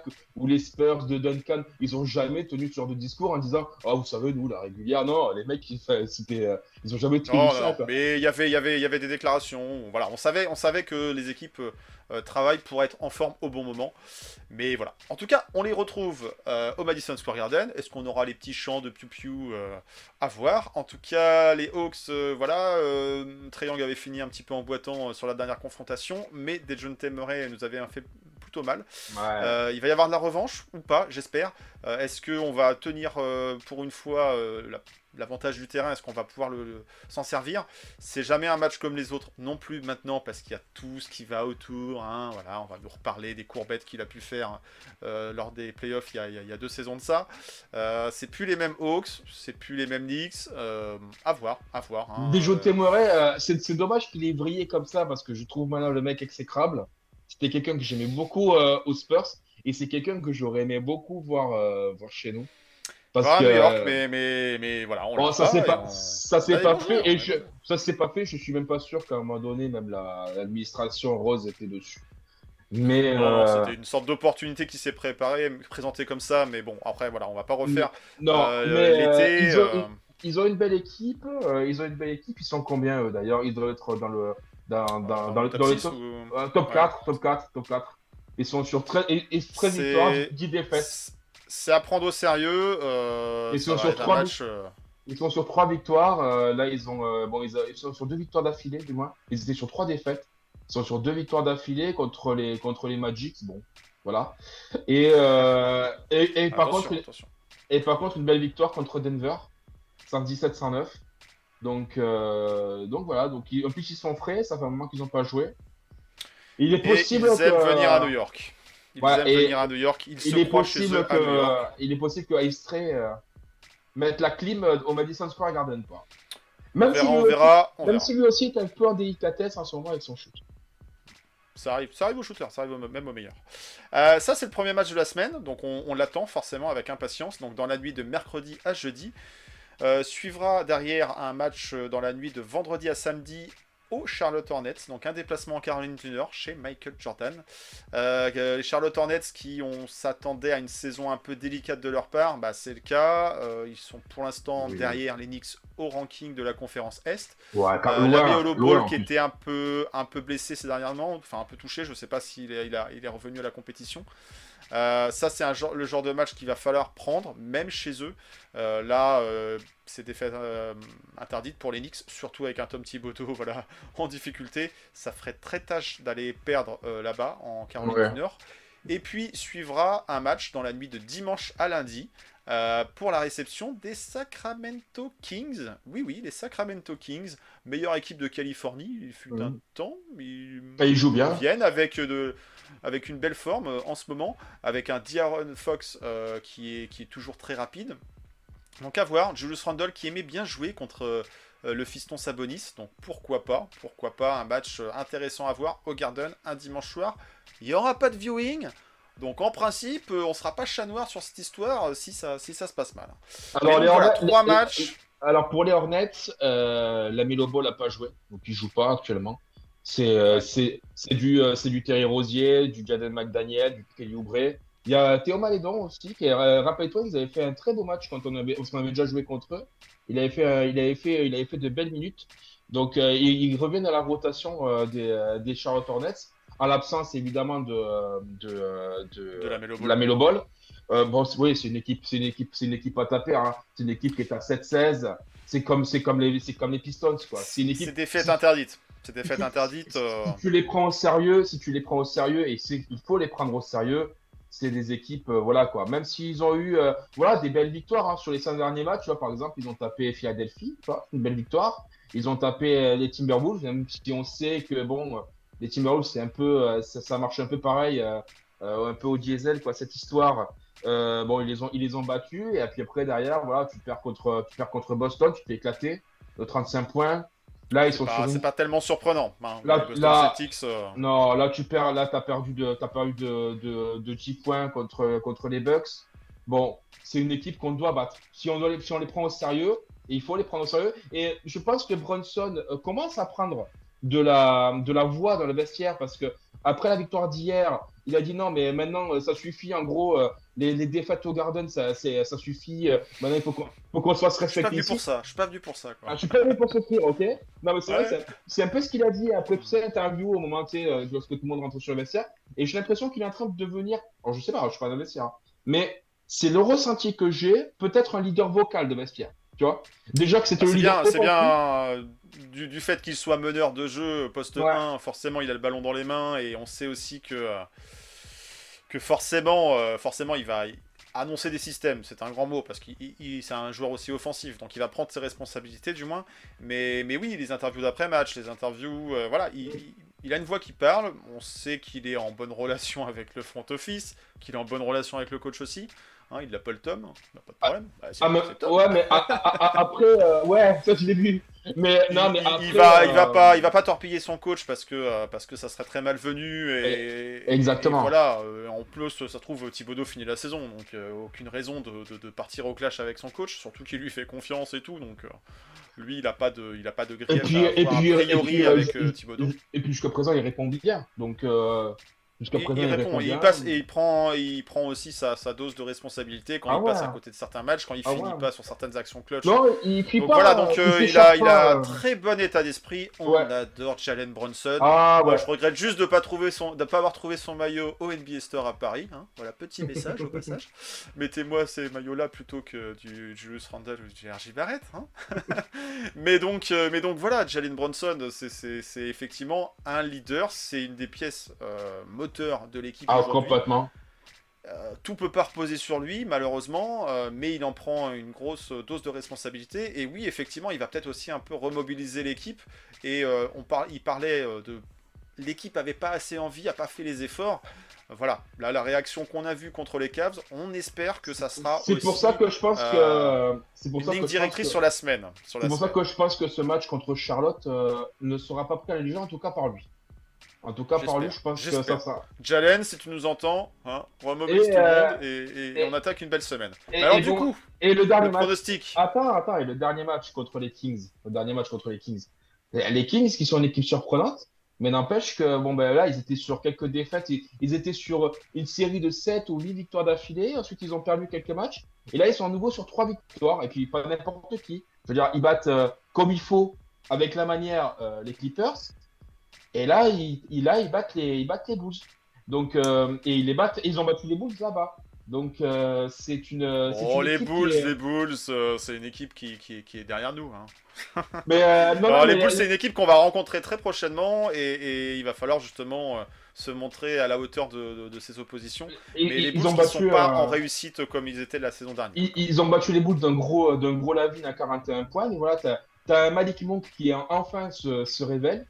ou les Spurs de Duncan, ils ont jamais tenu ce genre de discours en disant ah vous savez nous la régulière non les mecs ils ont jamais tenu Non, non, ça non, quoi. mais il y avait des déclarations. Voilà, on savait que les équipes travaillent pour être en forme au bon moment. Mais voilà. En tout cas, on les retrouve au Madison Square Garden. Est-ce qu'on aura les petits chants de Piu Piu à voir? En tout cas, les Hawks, voilà. Trae Young avait fini un petit peu en boitant sur la dernière confrontation, mais Dejounte Murray nous avait fait plutôt mal. Ouais. Il va y avoir de la revanche ou pas, j'espère. Est-ce qu'on va tenir pour une fois l'avantage du terrain? Est-ce qu'on va pouvoir s'en servir? C'est jamais un match comme les autres non plus maintenant parce qu'il y a tout ce qui va autour. Hein, voilà, on va nous reparler des courbettes qu'il a pu faire lors des playoffs il y a 2 saisons de ça. C'est plus les mêmes Hawks, c'est plus les mêmes Knicks. À voir. Hein, Dejounte Murray, c'est dommage qu'il ait vrillé comme ça parce que je trouve maintenant le mec exécrable. C'était quelqu'un que j'aimais beaucoup aux Spurs et c'est quelqu'un que j'aurais aimé beaucoup voir chez nous. Parce à que New York, mais voilà, on bon, l'a ça s'est pas, et ça s'est on pas a des bons fait joueurs, et on a des- ça s'est pas fait. Je suis même pas sûr qu'à un moment donné même l'administration Rose était dessus. Mais Non, c'était une sorte d'opportunité qui s'est présentée comme ça, mais bon, après, voilà, on va pas refaire non, mais l'été. ils ont une belle équipe. Ils ont une belle équipe. Ils sont combien eux d'ailleurs? Ils doivent être dans le Dans le top 6 top, ou... top Ouais. 4, top 4, top 4. Ils sont sur 13, et 13 victoires, 10 défaites. C'est à prendre au sérieux. Ils Ça sont va sur être un 3 match. Ils sont sur 3 victoires. Là, ils sont sur 2 victoires d'affilée, du moins. Ils étaient sur 3 défaites. Ils sont sur 2 victoires d'affilée contre les Magic. Bon, voilà. Et par Attention, contre, attention. une belle victoire contre Denver. 117-109. Donc voilà. En plus, ils sont frais. Ça fait un moment qu'ils n'ont pas joué. Il est Et possible ils aiment que. venir à New York. Ils Ouais, aiment et venir à New York. Ils il se est croient chez possible eux à New York. il est possible que Ice Trae mette la clim au Madison Square Garden, quoi. On Même si verra, lui on aussi, verra, on même verra. si lui aussi est un peu en délicatesse en ce moment avec son shoot. Ça arrive au shooter, ça arrive même au meilleur. Ça, c'est le premier match de la semaine, donc on l'attend forcément avec impatience. Donc dans la nuit de mercredi à jeudi, suivra derrière un match dans la nuit de vendredi à samedi aux Charlotte Hornets, donc un déplacement en Caroline du Nord chez Michael Jordan. Les Charlotte Hornets on s'attendait à une saison un peu délicate de leur part, bah, c'est le cas. Ils sont pour l'instant derrière les Knicks au ranking de la conférence Est. Ouais, Lamelo Ball qui était un peu blessé ces dernièrement, enfin un peu touché, je ne sais pas s'il est revenu à la compétition. Ça, c'est le genre de match qu'il va falloir prendre, même chez eux. C'est défaite interdite pour les Knicks, surtout avec un Tom Thibodeau voilà, en difficulté. Ça ferait très tâche d'aller perdre là-bas, en Caroline du Nord. Et puis suivra un match dans la nuit de dimanche à lundi pour la réception des Sacramento Kings. Oui, les Sacramento Kings, meilleure équipe de Californie. Il fut un temps. Ils jouent bien. Ils viennent avec une belle forme en ce moment, avec un De'Aaron Fox qui est toujours très rapide. Donc à voir, Julius Randle qui aimait bien jouer contre le fiston Sabonis, donc pourquoi pas un match intéressant à voir au Garden un dimanche soir. Il n'y aura pas de viewing, donc en principe on ne sera pas chat noir sur cette histoire si ça se passe mal. Alors, donc, voilà, 3 matchs. Alors pour les Hornets, Lamelo Ball n'a pas joué, donc il joue pas actuellement. C'est du Terry Rozier, du Jaden McDaniel, du Kelly Oubre. Il y a Théo Malédon aussi. Rappelle-toi, ils avaient fait un très beau match quand on avait déjà joué contre eux. Il avait fait de belles minutes. Donc ils reviennent à la rotation des Charlotte Hornets, en l'absence évidemment de Lamelo Ball. Oui, c'est une équipe à taper. Hein. C'est une équipe qui est à 7-16. C'est comme les Pistons, quoi. C'est une équipe. C'est des fêtes interdites. C'est des fêtes interdites. Si tu les prends au sérieux, et il faut les prendre au sérieux, c'est des équipes, voilà quoi. Même s'ils ont eu des belles victoires hein, sur les 5 derniers matchs, tu vois, par exemple, ils ont tapé Philadelphie, une belle victoire. Ils ont tapé les Timberwolves, même si on sait que bon, les Timberwolves, c'est un peu, ça marche un peu pareil, un peu au diesel, quoi, cette histoire. Ils les ont battus, et puis après, derrière, voilà, tu perds contre Boston, tu t'es éclaté de 35 points. Là, c'est pas tellement surprenant. Hein. Celtics, non, là, t'as perdu de 10 points contre les Bucks. Bon, c'est une équipe qu'on doit battre. Si on les prend au sérieux, et il faut les prendre au sérieux. Et je pense que Brunson commence à prendre de la voix dans le vestiaire parce que après la victoire d'hier, il a dit non, mais maintenant, ça suffit. En gros, les défaites au Garden, ça suffit. Maintenant, faut qu'on se fasse Je suis pas respecter venu pour ici. ça. Je suis pas venu pour ça, quoi. Ah, je suis pas venu pour souffrir, ok? Non, mais c'est vrai, Ouais. c'est un peu ce qu'il a dit après toute cette interview au moment, tu sais, lorsque tout le monde rentre sur le vestiaire. Et j'ai l'impression qu'il est en train de devenir, alors je sais pas, je suis pas dans le vestiaire, hein, mais c'est le ressenti que j'ai, peut-être un leader vocal de vestiaire, tu vois? Déjà que c'était Ah, le leader c'est bien offensif. du fait qu'il soit meneur de jeu, poste Ouais. 1, forcément il a le ballon dans les mains et on sait aussi que forcément il va annoncer des systèmes, c'est un grand mot parce c'est un joueur aussi offensif, donc il va prendre ses responsabilités du moins. Mais oui, les interviews d'après-match, les interviews, voilà, il a une voix qui parle, on sait qu'il est en bonne relation avec le front office, qu'il est en bonne relation avec le coach aussi. Hein, il l'appelle Tom, il n'a pas de problème. Bah, Ah, c'est Tom. ouais, mais après, ouais, ça je l'ai vu. Mais non, mais après, Il va pas torpiller son coach parce que ça serait très malvenu et exactement. voilà. En plus, ça se trouve Thibodeau finit la saison, donc aucune raison de partir au clash avec son coach, surtout qu'il lui fait confiance et tout. Donc lui, il a pas de Et grief puis, à avoir a priori avec Thibodeau. et puis jusqu'à présent, il répond bien. Donc, jusqu'à présent, Il il répond, répond et il bien. passe et il prend aussi sa dose de responsabilité quand Ah il ouais, passe à côté de certains matchs, quand il ah finit ouais. pas sur certaines actions clutch. Non, il crie Donc voilà, pas, donc il s'écharpe il a un pas. très bon état d'esprit. Ouais. On adore Jalen Brunson. Ah Moi, ouais. je regrette juste de pas avoir trouvé son maillot au NBA Store à Paris. Hein. Voilà, petit message au passage. Mettez-moi ces maillots-là plutôt que du Julius Randle ou du RJ Barrett. Hein. mais donc voilà, Jalen Brunson, c'est effectivement un leader. C'est une des pièces moteurs de l'équipe Ah, aujourd'hui. complètement. Tout peut pas reposer sur lui, malheureusement, mais il en prend une grosse dose de responsabilité. Et oui, effectivement, il va peut-être aussi un peu remobiliser l'équipe. Et il parlait de l'équipe avait pas assez envie, a pas fait les efforts. Voilà, là la réaction qu'on a vue contre les Cavs, on espère que ça sera C'est pour ça aussi que je pense c'est pour une ça ligne que je pense directrice sur la semaine. Sur c'est la pour ça semaine. que je pense que ce match contre Charlotte ne sera pas pris à la légère, en tout cas par lui. En tout cas, par lui, J'espère, je pense que ça j'espère. sera. Jalen, si tu nous entends, hein, on remobilise Et, tout le monde et on et, attaque une belle semaine. et Alors du bon, coup, et le dernier le match. pronostic. Attends, et le dernier match contre les Kings. Le dernier match contre les Kings. Les Kings, qui sont une équipe surprenante, mais n'empêche que, bon, ben là, ils étaient sur quelques défaites. Ils étaient sur une série de 7 ou 8 victoires d'affilée. Ensuite, ils ont perdu quelques matchs. Et là, ils sont à nouveau sur 3 victoires. Et puis, pas n'importe qui. Je veux dire, ils battent comme il faut, avec la manière, les Clippers. Et là, ils battent les Bulls. Donc, et ils ont battu les Bulls là-bas. Donc, c'est Oh, une équipe qui Les est. Bulls, c'est une équipe qui est derrière nous. Hein. Mais non, non, Alors, les mais Bulls, c'est une équipe qu'on va rencontrer très prochainement et il va falloir justement se montrer à la hauteur de ses oppositions. Mais les ils Bulls ont qui ne sont battu, pas en réussite comme ils étaient la saison dernière. ils ont battu les Bulls d'un gros Lavine à 41 points. Et voilà, t'as un Malik Monk qui enfin se révèle.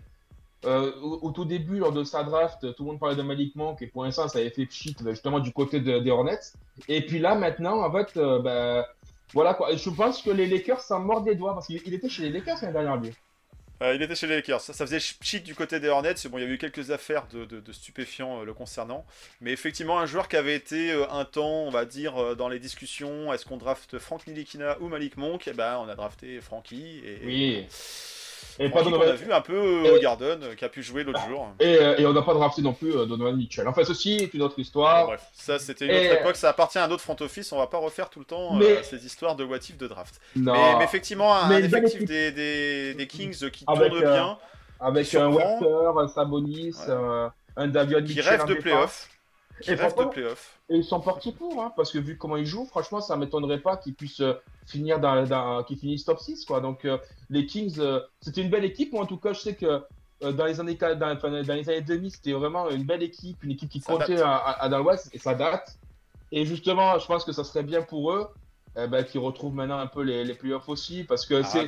Au tout début, lors de sa draft, tout le monde parlait de Malik Monk et pour l'instant, ça avait fait pchit justement du côté des Hornets. Et puis là, maintenant, en fait, voilà quoi. Je pense que les Lakers s'en mordent les doigts parce qu'il était chez les Lakers l'année dernière, lui. Il était chez les Lakers. Ça faisait cheat du côté des Hornets. Bon, il y a eu quelques affaires de stupéfiants le concernant. Mais effectivement, un joueur qui avait été un temps, on va dire, dans les discussions, est-ce qu'on draft Frank Nilikina ou Malik Monk? Eh ben, on a drafté Frankie. Oui. Et pas Frankie qu'on a Donovan. vu un peu au Garden, qui a pu jouer l'autre jour. Et on n'a pas drafté non plus Donovan Mitchell. Enfin, ceci est une autre Bon, histoire. bref, ça c'était une Et, autre époque, ça appartient à un autre front office, on va pas refaire tout le temps mais ces histoires de what if de draft. non. Mais effectivement, Mais un une belle effectif équipe. des Kings qui Avec, tourne bien, qui avec un surprend, Werther, un Sabonis, ouais, un Davion qui Mitchell rêve en de défense. playoff, qui Et rêve de franchement, playoff. et ils sont partis pour, hein, parce que vu comment ils jouent, franchement, ça m'étonnerait pas qu'ils puissent finir qu'ils finissent top 6, quoi. Donc, les Kings, c'était une belle équipe. Moi, en tout cas, je sais que dans les années, enfin, dans les années 2000, c'était vraiment une belle équipe, une équipe qui Ça comptait date. dans l'Ouest, et ça date. Et justement, je pense que ça serait bien pour eux qu'ils retrouvent maintenant un peu les playoffs aussi, parce que Ah,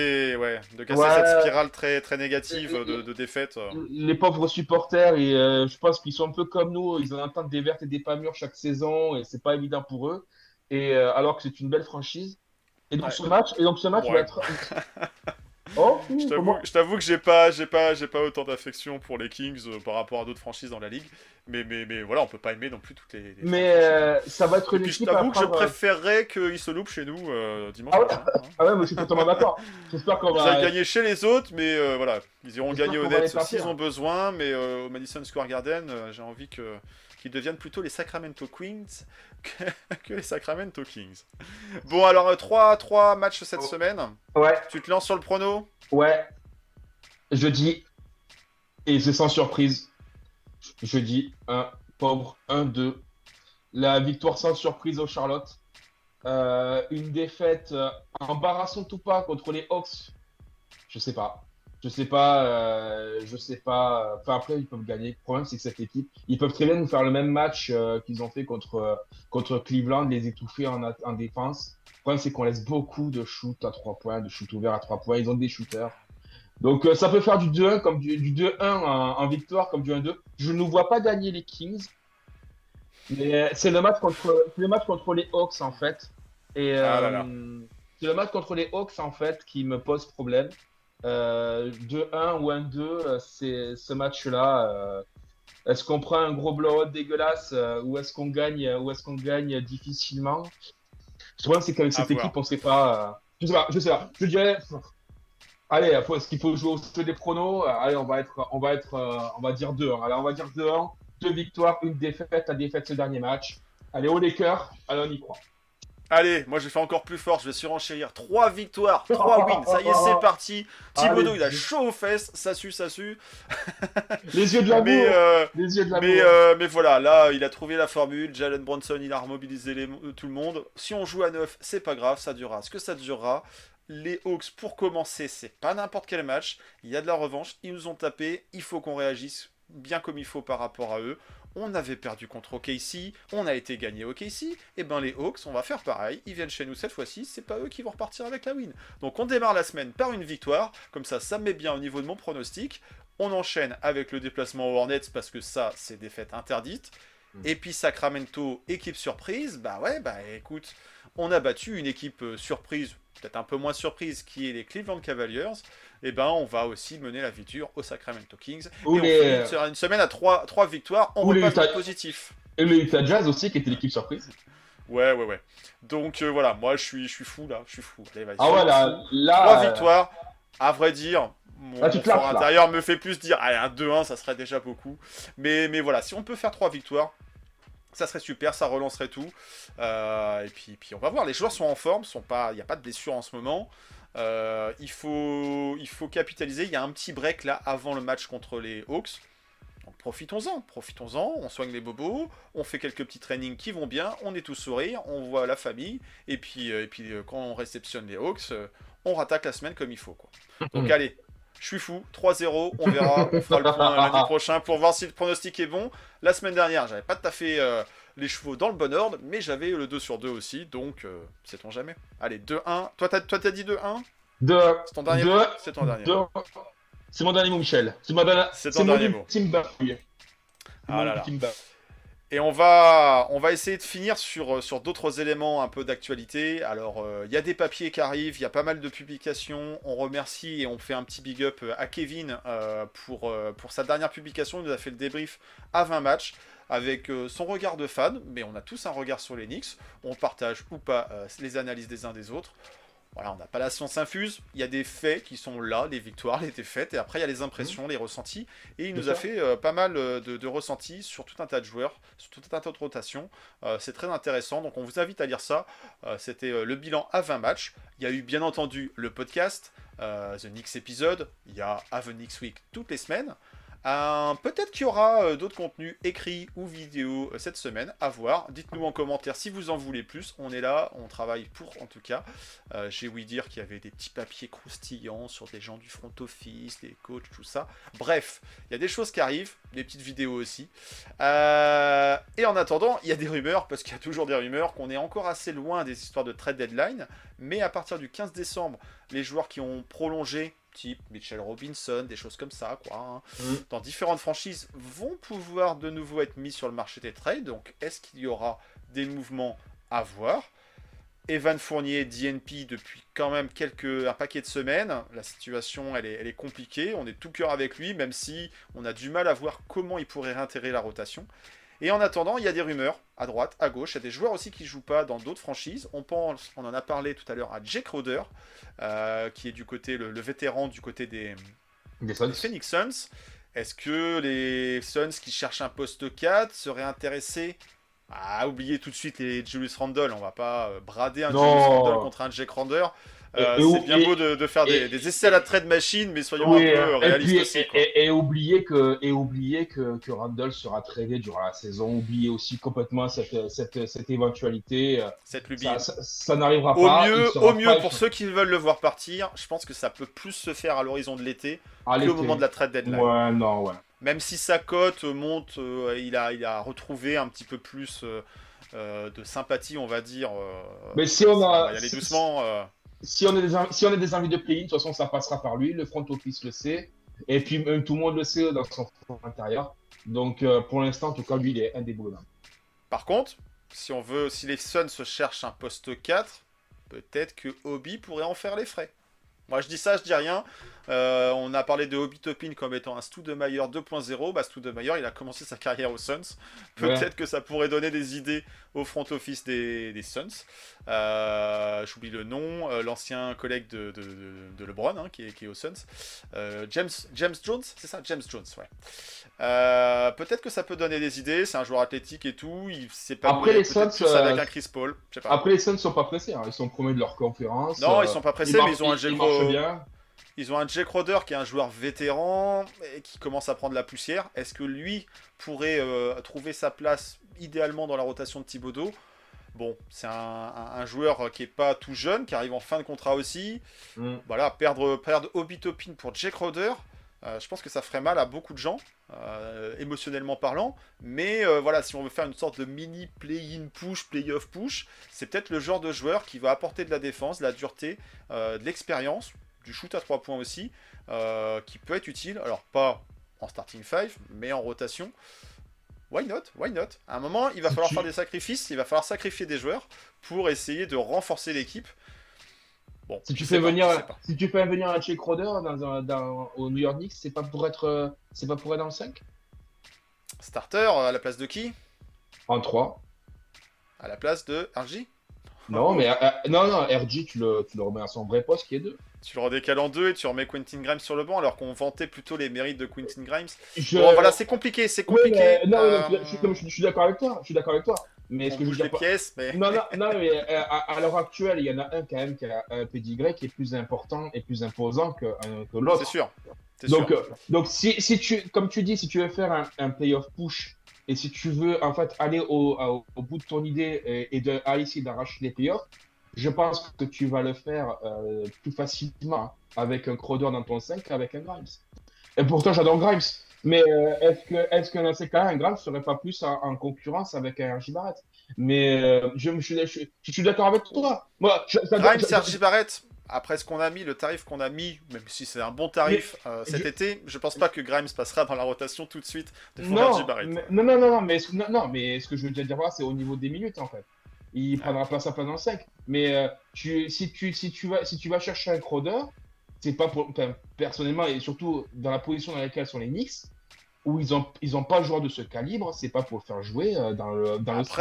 de casser ouais, cette spirale très, très négative de défaite. les pauvres supporters, et je pense qu'ils sont un peu comme nous, ils en entendent des vertes et des pas mûres chaque saison, et c'est pas évident pour eux. Et alors que c'est une belle franchise. Et donc Ouais. ce match, il va Ouais. être. Oh, Je t'avoue que j'ai pas autant d'affection pour les Kings par rapport à d'autres franchises dans la ligue. Mais voilà, on peut pas aimer non plus toutes les mais franchises. ça va être Et une puis je équipe à t'avoue que je prendre. préférerais qu'ils se loupent chez nous dimanche Ah ouais, prochain. Hein. ah ouais, mais je suis totalement d'accord. J'espère qu'on Ils va. aillent gagner chez les autres, mais voilà, ils iront J'espère gagner qu'on au va les net taper, s'ils hein. ont besoin, mais au Madison Square Garden, j'ai envie qu'ils deviennent plutôt les Sacramento Queens que les Sacramento Kings. Bon, alors 3 matchs cette Oh. semaine. Ouais, Tu te lances sur le prono? ouais. Je dis, et c'est sans surprise, je dis un pauvre 1-2. La victoire sans surprise au Charlotte. Une défaite embarrassante ou pas contre les Hawks. Je sais pas. Je sais pas. Je sais pas. Enfin, après, ils peuvent gagner. Le problème, c'est que cette équipe, ils peuvent très bien nous faire le même match qu'ils ont fait contre Cleveland, les étouffer en défense. Le problème, c'est qu'on laisse beaucoup de shoot à 3 points, de shoot ouverts à 3 points. Ils ont des shooters. Donc, ça peut faire du 2-1 comme du 2-1 en victoire, comme du 1-2. Je ne vois pas gagner les Kings. Mais c'est le match contre les Hawks, en fait. Et Ah là là. c'est le match contre les Hawks, en fait, qui me pose problème. 2-1 ou 1-2, c'est ce match-là. Est-ce qu'on prend un gros blowout dégueulasse ou est-ce qu'on gagne difficilement? Le problème, c'est qu'avec À cette voir. équipe, on ne sait pas. Je sais pas, je sais pas. Je dirais, allez, est-ce qu'il faut jouer au jeu des pronos? Allez, on va dire 2-1. Allez, on va dire 2-1. 2 victoires, une défaite. La défaite, ce dernier match. Allez, haut les cœurs. Allez, on y croit. Allez, moi je vais faire encore plus fort, je vais surenchérir. 3 victoires, 3 wins, ça y est, c'est parti. Thibodeau, Allez. il a chaud aux fesses, ça sue, ça sue. Les yeux de l'amour. Mais, Les yeux de l'amour. mais voilà, là, il a trouvé la formule. Jalen Brunson, il a remobilisé tout le monde. Si on joue à 9, c'est pas grave, ça durera ce que ça durera. Les Hawks, pour commencer, c'est pas n'importe quel match. Il y a de la revanche, ils nous ont tapé, il faut qu'on réagisse bien comme il faut par rapport à eux. On avait perdu contre OKC, on a été gagné OKC, et ben les Hawks, on va faire pareil, ils viennent chez nous cette fois-ci, c'est pas eux qui vont repartir avec la win. Donc on démarre la semaine par une victoire, comme ça me met bien au niveau de mon pronostic. On enchaîne avec le déplacement aux Hornets, parce que ça, c'est défaite interdite. Et puis Sacramento, équipe surprise, bah ouais, bah écoute, on a battu une équipe surprise, peut-être un peu moins surprise, qui est les Cleveland Cavaliers. Et ben on va aussi mener la victoire aux Sacramento Kings. Ou et les- on finit une semaine à 3 victoires, on Ou les repasse dans le Utah- positif. Et le Utah Jazz aussi, qui était l'équipe surprise. Ouais. Donc voilà, moi je suis fou là, je suis fou. Allez, vas-y. Ah ouais, là, 3 victoires, à vrai dire, mon Là, tu te fort lâches, là. intérieur me fait plus dire, allez, un 2-1, ça serait déjà beaucoup. Mais voilà, si on peut faire 3 victoires, ça serait super, ça relancerait tout. Et puis on va voir, les joueurs sont en forme, il n'y a pas de blessure en ce moment. Il faut capitaliser, il y a un petit break là avant le match contre les Hawks. Donc profitons-en, on soigne les bobos, on fait quelques petits trainings qui vont bien, on est tous sourires, on voit la famille, et puis quand on réceptionne les Hawks, on rattaque la semaine comme il faut, quoi. Donc allez, je suis fou, 3-0, on verra, on fera le point lundi prochain pour voir si le pronostic est bon. La semaine dernière, j'avais pas taffé les chevaux dans le bon ordre, mais j'avais le 2 sur 2 aussi, donc sait-on jamais. Allez, 2-1, toi t'as dit 2-1? C'est ton dernier mot? C'est ton dernier mot. C'est mon dernier mot, Michel. C'est ton dernier mot. ultime bafouille. C'est Ah mon là là. ultime bafouille. Et on va essayer de finir sur d'autres éléments un peu d'actualité. Alors, il y a des papiers qui arrivent, il y a pas mal de publications. On remercie et on fait un petit big up à Kevin pour sa dernière publication. Il nous a fait le débrief à 20 matchs avec son regard de fan. Mais on a tous un regard sur les Knicks. On partage ou pas les analyses des uns des autres. Voilà, on n'a pas la science infuse, il y a des faits qui sont là, les victoires, les défaites, et après il y a les impressions, les ressentis, et il nous a fait pas mal de ressentis sur tout un tas de joueurs, sur tout un tas de rotations. C'est très intéressant, donc on vous invite à lire ça. C'était le bilan à 20 matchs. Il y a eu bien entendu le podcast, The Knicks Episode, il y a Have a Knicks Week toutes les semaines. Peut-être qu'il y aura d'autres contenus écrits ou vidéos cette semaine, à voir. Dites-nous en commentaire si vous en voulez plus. On est là, on travaille pour en tout cas. J'ai ouï dire qu'il y avait des petits papiers croustillants sur des gens du front office, des coachs, tout ça. Bref, il y a des choses qui arrivent, des petites vidéos aussi. Et en attendant, il y a des rumeurs, parce qu'il y a toujours des rumeurs, qu'on est encore assez loin des histoires de trade deadline. Mais à partir du 15 décembre, les joueurs qui ont prolongé, type Mitchell Robinson, des choses comme ça, quoi, dans différentes franchises, vont pouvoir de nouveau être mis sur le marché des trades. Donc, est-ce qu'il y aura des mouvements à voir? Evan Fournier, DNP depuis quand même un paquet de semaines. La situation, elle est compliquée. On est tout cœur avec lui, même si on a du mal à voir comment il pourrait réintégrer la rotation. Et en attendant, il y a des rumeurs à droite, à gauche. Il y a des joueurs aussi qui ne jouent pas dans d'autres franchises. On en a parlé tout à l'heure à Jake Crowder, qui est du côté, le vétéran du côté des Phoenix Suns. Est-ce que les Suns qui cherchent un poste 4 seraient intéressés à oublier tout de suite les Julius Randle? On va pas brader un Julius Randle contre un Jake Crowder. C'est bien beau de faire des essais à la trade machine, mais soyons un peu réalistes aussi. Quoi. Et oublier que Randle sera tradé durant la saison. Oublier aussi complètement cette éventualité. Cette lubie. Ça n'arrivera pas. Au mieux, pour ceux qui veulent le voir partir, je pense que ça peut plus se faire à l'horizon de l'été qu'au moment de la trade deadline. Ouais. Même si sa cote monte, il a retrouvé un petit peu plus de sympathie, on va dire. Mais si on va y aller doucement. Si on est des envies de play-in, de toute façon, ça passera par lui. Le front office le sait. Et puis, même tout le monde le sait dans son intérieur. Donc, pour l'instant, en tout cas, lui, il est indéboulonnable. Par contre, si les Suns se cherchent un poste 4, peut-être que Obi pourrait en faire les frais. Moi, je dis ça, je dis rien. On a parlé de Obi Toppin comme étant un Stoudemire 2.0. Stoudemire, il a commencé sa carrière aux Suns. Peut-être que ça pourrait donner des idées au front office des Suns. J'oublie le nom. L'ancien collègue de LeBron, qui est aux Suns. James Jones, c'est ça? James Jones, ouais. Peut-être que ça peut donner des idées. C'est un joueur athlétique et tout. Il s'est pas après les Suns, avec un Chris Paul. Je sais pas. Après les Suns ne sont pas pressés. Ils sont premiers de leur conférence. Non, ils sont pas pressés, mais ils ont un Ils ont un Jake Crowder qui est un joueur vétéran et qui commence à prendre la poussière. Est-ce que lui pourrait trouver sa place idéalement dans la rotation de Thibodeau? Bon, c'est un joueur qui est pas tout jeune, qui arrive en fin de contrat aussi. Voilà, perdre Obi Toppin pour Jake Crowder, je pense que ça ferait mal à beaucoup de gens, émotionnellement parlant. Mais voilà, si on veut faire une sorte de mini play-in push, play-off push, c'est peut-être le genre de joueur qui va apporter de la défense, de la dureté, de l'expérience, du shoot à 3 points aussi, qui peut être utile. Alors pas en starting 5, mais en rotation. Why not? À un moment, il va falloir faire des sacrifices, il va falloir sacrifier des joueurs pour essayer de renforcer l'équipe. Bon, si tu fais venir un Jake Crowder au New York Knicks, c'est pas pour être dans le 5? Starter à la place de qui? En 3. À la place de RJ? Non, mais non, RJ, tu le remets à son vrai poste qui est 2. Tu le redécales en 2 et tu remets Quentin Grimes sur le banc alors qu'on vantait plutôt les mérites de Quentin Grimes. Bon, voilà, c'est compliqué. Je suis d'accord avec toi. Mais ce que je veux dire, pièces, mais... Non, mais à l'heure actuelle, il y en a un quand même qui a un pedigree qui est plus important et plus imposant que l'autre. C'est sûr. Donc si tu, comme tu dis, si tu veux faire un playoff push et si tu veux en fait aller au bout de ton idée et essayer d'arracher les playoffs, je pense que tu vas le faire plus facilement avec un Crowder dans ton 5 qu'avec un Grimes. Et pourtant, j'adore Grimes. Mais est-ce que dans ces cas-là, un Grimes ne serait pas plus en concurrence avec un RJ Barrett? Mais je suis d'accord avec toi. Grimes, RJ Barrett, après ce qu'on a mis, le tarif qu'on a mis, même si c'est un bon tarif cet été, je pense pas que Grimes passera dans la rotation tout de suite devant RJ Barrett. Non, mais ce que je veux dire, c'est au niveau des minutes, en fait. Il prendra pas sa place dans le 5. Mais si tu vas chercher un Crowder, c'est pas pour, personnellement, et surtout dans la position dans laquelle sont les Knicks, où ils ont pas de joueur de ce calibre, c'est pas pour le faire jouer dans le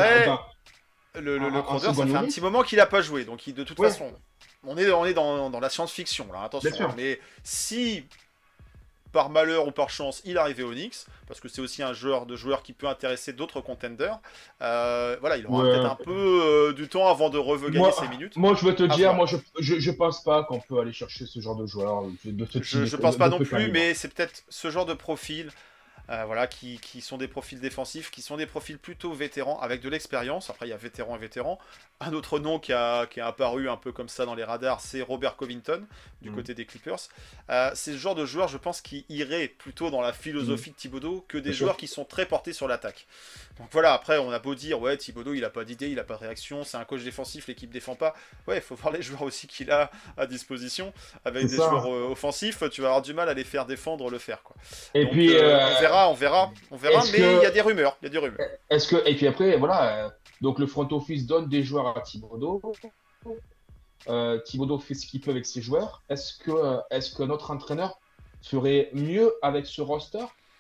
Crowder, ça fait un petit moment qu'il a pas joué. Donc de toute façon, on est dans la science-fiction, là, attention. Mais si par malheur ou par chance, il arrivait au Knicks, parce que c'est aussi un joueur qui peut intéresser d'autres contenders. Voilà, il aura peut-être un peu du temps avant de regagner ses minutes. Moi, je veux te dire, je pense pas qu'on peut aller chercher ce genre de joueur. Je pense pas non plus, mais c'est peut-être ce genre de profil. Voilà, qui sont des profils défensifs, qui sont des profils plutôt vétérans, avec de l'expérience. Après, il y a vétéran et vétéran. Un autre nom qui est apparu un peu comme ça dans les radars, c'est Robert Covington, du côté des Clippers. C'est ce genre de joueur, je pense, qui irait plutôt dans la philosophie de Thibodeau que des joueurs qui sont très portés sur l'attaque. Donc voilà, après, on a beau dire, ouais, Thibodeau, il a pas d'idée, il a pas de réaction, c'est un coach défensif, l'équipe défend pas. Ouais, il faut voir les joueurs aussi qu'il a à disposition. Avec des joueurs offensifs, tu vas avoir du mal à les faire défendre, le faire, quoi. Et donc, puis, on verra, mais il y a des rumeurs. Et puis après, voilà, donc le front office donne des joueurs à Thibodeau. Thibodeau fait ce qu'il peut avec ses joueurs. Est-ce que notre entraîneur ferait mieux avec ce roster?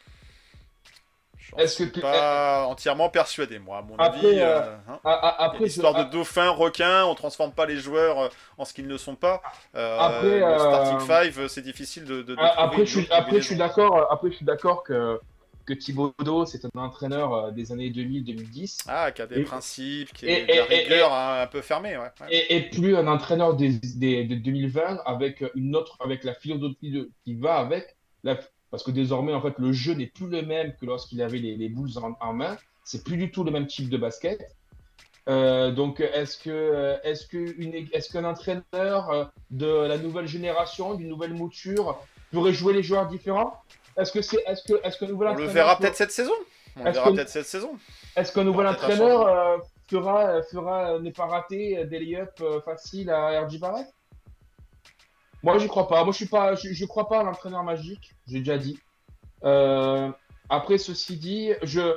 Je suis pas entièrement persuadé, moi, à mon avis. Après, Histoire de dauphin, requin, on transforme pas les joueurs en ce qu'ils ne sont pas. Après, le starting five, c'est difficile de après, trouver je suis d'accord. Après, je suis d'accord que Thibodeau, c'est un entraîneur des années 2000-2010. Ah, qui a des principes, qui a de la rigueur un peu fermée, ouais. Et plus un entraîneur de 2020 avec la philosophie qui va avec. Parce que désormais, en fait, le jeu n'est plus le même que lorsqu'il avait les Bulls en main. C'est plus du tout le même type de basket. Donc, est-ce qu'un entraîneur de la nouvelle génération, d'une nouvelle mouture, pourrait jouer les joueurs différents? Est-ce qu'un nouvel On entraîneur le verra peut-être cette saison. Est-ce qu'un nouvel entraîneur n'est pas raté des lay-ups faciles à RJ Barrett? Moi, j'y crois pas. Moi, je crois pas à l'entraîneur magique. J'ai déjà dit. Après, ceci dit,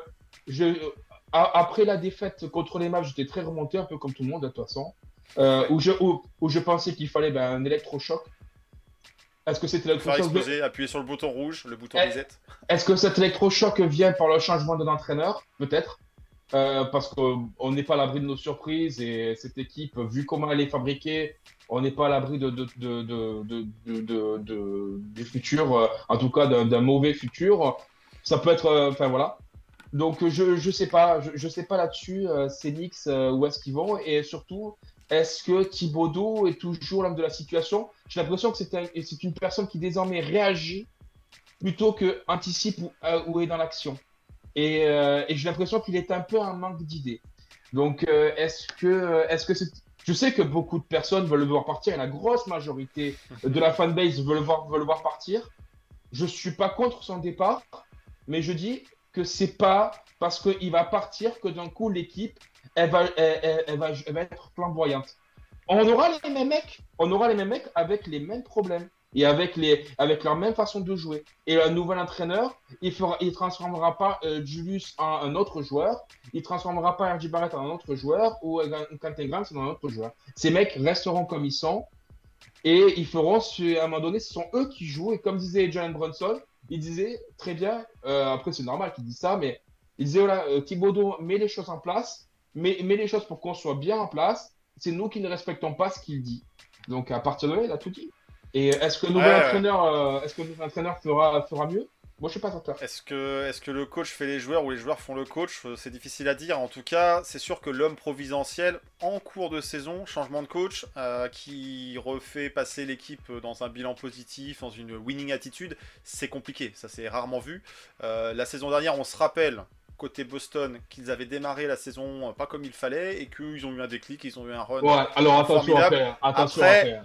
après la défaite contre les Mavs, j'étais très remonté, un peu comme tout le monde de toute façon, où je pensais qu'il fallait un électrochoc. Est-ce que cet électrochoc appuyer sur le bouton rouge, le bouton reset. Est-ce que cet électrochoc vient par le changement de l'entraîneur? Peut-être. Parce qu'on n'est pas à l'abri de nos surprises et cette équipe, vu comment elle est fabriquée, on n'est pas à l'abri du futur, en tout cas d'un mauvais futur. Ça peut être, enfin voilà. Donc je sais pas, je sais pas là-dessus ces Knicks où est-ce qu'ils vont et surtout est-ce que Thibodeau est toujours l'homme de la situation? J'ai l'impression que c'est une personne qui désormais réagit plutôt que anticipe ou est dans l'action. Et j'ai l'impression qu'il est un peu en manque d'idées. Donc, je sais que beaucoup de personnes veulent le voir partir et la grosse majorité de la fanbase veut le voir partir. Je suis pas contre son départ, mais je dis que c'est pas parce qu'il va partir que d'un coup l'équipe elle va être flamboyante. On aura les mêmes mecs avec les mêmes problèmes et avec leur même façon de jouer. Et un nouvel entraîneur, il transformera pas Julius en un autre joueur, il transformera pas RJ Barrett en un autre joueur ou Quentin Grimes en un autre joueur. Ces mecs resteront comme ils sont et ils feront, à un moment donné, ce sont eux qui jouent. Et comme disait Jalen Brunson, il disait très bien, après c'est normal qu'il dise ça, mais il disait voilà, Thibodeau met les choses en place, met les choses pour qu'on soit bien en place. C'est nous qui ne respectons pas ce qu'il dit. Donc à partir de là, il a tout dit. Et est-ce que le nouvel entraîneur fera mieux? Moi, je suis pas certain. Est-ce que le coach fait les joueurs ou les joueurs font le coach? C'est difficile à dire. En tout cas, c'est sûr que l'homme providentiel, en cours de saison, changement de coach, qui refait passer l'équipe dans un bilan positif, dans une winning attitude, c'est compliqué. Ça, c'est rarement vu. La saison dernière, on se rappelle, côté Boston, qu'ils avaient démarré la saison pas comme il fallait et qu'ils ont eu un déclic, ils ont eu un run alors attention formidable. Après,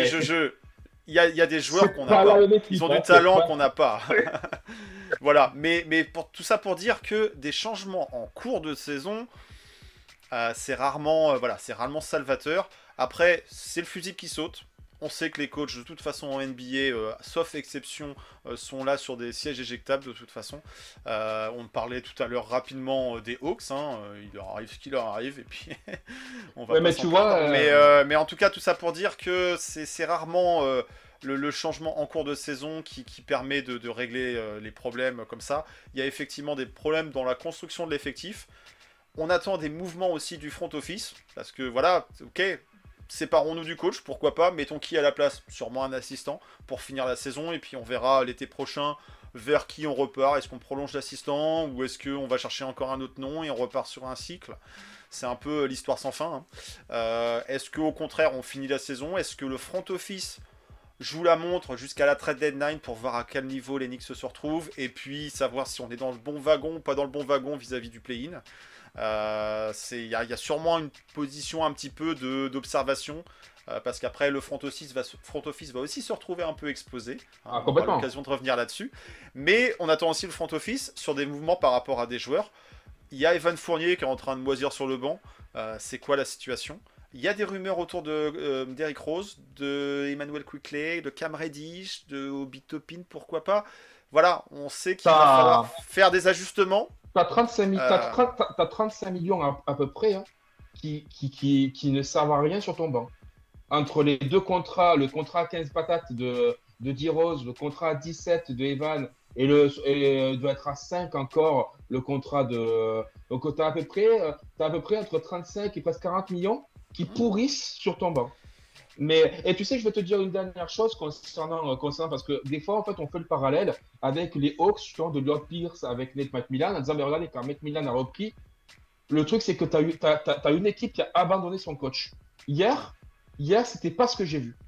il y a des joueurs qu'on n'a pas. Ils ont du talent qu'on n'a pas. Voilà. Mais pour tout ça pour dire que des changements en cours de saison, c'est rarement salvateur. Après, c'est le fusil qui saute. On sait que les coachs, de toute façon, en NBA, sauf exception, sont là sur des sièges éjectables, de toute façon. On parlait tout à l'heure rapidement des Hawks. Il leur arrive ce qui leur arrive, et puis on va pas mais s'en tu plaindre. vois, Mais en tout cas, tout ça pour dire que c'est rarement le changement en cours de saison qui permet de régler les problèmes comme ça. Il y a effectivement des problèmes dans la construction de l'effectif. On attend des mouvements aussi du front office, parce que voilà, ok, séparons-nous du coach, pourquoi pas, mettons qui à la place, sûrement un assistant, pour finir la saison, et puis on verra l'été prochain vers qui on repart, est-ce qu'on prolonge l'assistant, ou est-ce qu'on va chercher encore un autre nom, et on repart sur un cycle. C'est un peu l'histoire sans fin. Est-ce qu'au contraire, on finit la saison, est-ce que le front office joue la montre jusqu'à la trade deadline pour voir à quel niveau les Knicks se retrouvent, et puis savoir si on est dans le bon wagon ou pas dans le bon wagon vis-à-vis du play-in. Il y a sûrement une position un petit peu d'observation, parce qu'après le front office va aussi se retrouver un peu explosé. On aura l'occasion de revenir là-dessus. Mais on attend aussi le front office sur des mouvements par rapport à des joueurs. Il y a Evan Fournier qui est en train de moisir sur le banc. C'est quoi la situation? Il y a des rumeurs autour de Derrick Rose, de Emmanuel Quickley, de Cam Reddish, de Obi Toppin, pourquoi pas. Voilà, on sait qu'il va falloir faire des ajustements. T'as 35 millions à peu près. Hein. qui ne servent à rien sur ton banc. Entre les deux contrats, le contrat à 15 patates de D-Rose, le contrat à 17 de Evan, et doit être à 5 encore le contrat de. Donc, tu as à peu près entre 35 et presque 40 millions qui pourrissent sur ton banc. Et tu sais, je vais te dire une dernière chose concernant parce que des fois, en fait, on fait le parallèle avec les Hawks, justement, de Lloyd Pierce avec Nate McMillan, en disant, mais regardez, quand McMillan a repris, le truc, c'est que t'as une équipe qui a abandonné son coach. Hier, c'était pas ce que j'ai vu.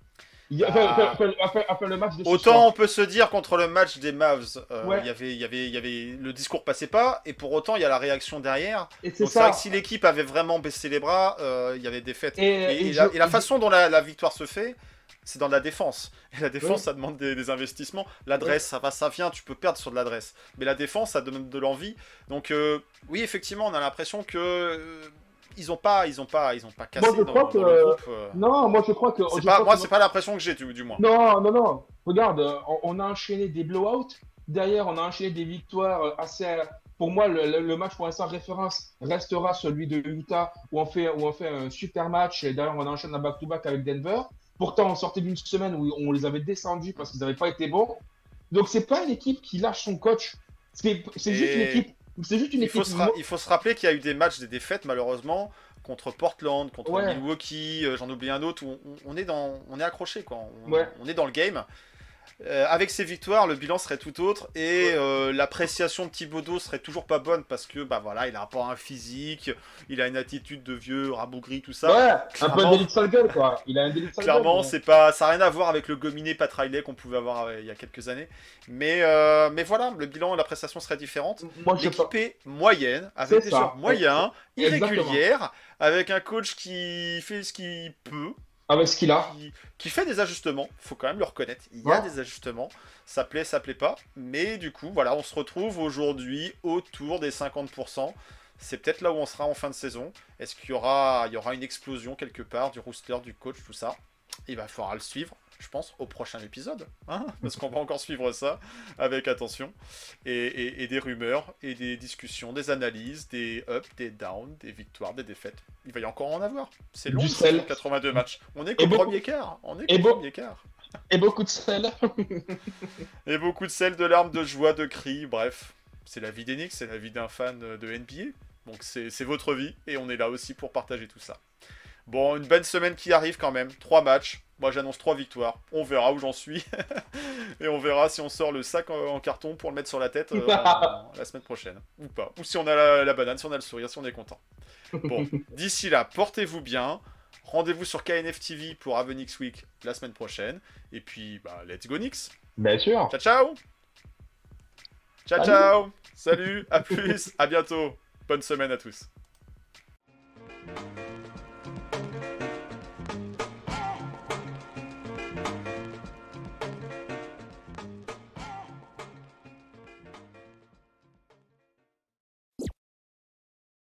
Après le match de ce Autant soir. on peut se dire contre le match des Mavs, Ouais. il y avait le discours passait pas, et pour autant il y a la réaction derrière. Et c'est Donc c'est vrai ça. que si l'équipe avait vraiment baissé les bras, il y avait des défaites. Et La façon dont la victoire se fait, c'est dans la défense. Et la défense, Oui. ça demande des investissements. L'adresse, ça va, ça vient, tu peux perdre sur de l'adresse. Mais la défense, ça demande de l'envie. Donc oui, effectivement, on a l'impression que ils ont pas cassé Moi, je crois dans le groupe. Non, moi, je crois que. C'est pas l'impression que j'ai, du moins. Non, non, non. Regarde, on a enchaîné des blowouts. Derrière, on a enchaîné des victoires assez. Pour moi, le match pour l'instant référence restera celui de Utah où on fait un super match. Et d'ailleurs, on enchaîne un back-to-back avec Denver. Pourtant, on sortait d'une semaine où on les avait descendus parce qu'ils n'avaient pas été bons. Donc, c'est pas une équipe qui lâche son coach. C'est juste une équipe. C'est juste une équipe. Il faut se rappeler qu'il y a eu des matchs, des défaites, malheureusement, contre Portland, contre Ouais. Milwaukee, j'en oublie un autre, où on est accroché, quoi. Ouais. On est dans le game. Avec ces victoires, le bilan serait tout autre et l'appréciation de Thibodeau serait toujours pas bonne parce que bah voilà, il a pas un physique, il a une attitude de vieux rabougri, tout ça. Ouais, un peu un Clairement, délit de sale gueule, quoi. Il a un délit de sale clairement, gueule. ça n'a rien à voir avec le gominé Pat Riley qu'on pouvait avoir il y a quelques années. Mais voilà, le bilan et l'appréciation seraient différentes. Moi, je L'équipe est moyenne, avec C'est des ça. joueurs moyens, Exactement. irrégulières, avec un coach qui fait ce qu'il peut, Avec ce qu'il a. qui fait des ajustements, faut quand même le reconnaître. Il y Ouais. a des ajustements, ça plaît pas, mais du coup, voilà, on se retrouve aujourd'hui autour des 50%. C'est peut-être là où on sera en fin de saison. Est-ce qu'il y aura une explosion quelque part du rooster, du coach, tout ça? Il va falloir le suivre, je pense, au prochain épisode, hein, parce qu'on va encore suivre ça avec attention, et des rumeurs, et des discussions, des analyses, des ups, des downs, des victoires, des défaites. Il va y encore en avoir. C'est long, Du sel. 82 matchs. On est Et qu'au beaucoup- premier quart. Et beaucoup de sel. Et beaucoup de sel, de larmes, de joie, de cris, bref. C'est la vie d'Enix, c'est la vie d'un fan de NBA. Donc c'est votre vie, et on est là aussi pour partager tout ça. Bon, une bonne semaine qui arrive quand même. 3 matchs. Moi, j'annonce 3 victoires. On verra où j'en suis. Et on verra si on sort le sac en carton pour le mettre sur la tête la semaine prochaine. Ou pas. Ou si on a la banane, si on a le sourire, si on est content. Bon, d'ici là, portez-vous bien. Rendez-vous sur KNF TV pour Avenix Week la semaine prochaine. Et puis, bah, let's go Nix. Bien sûr. Ciao, ciao. Ciao, Salut. ciao. Salut, à plus, à bientôt. Bonne semaine à tous.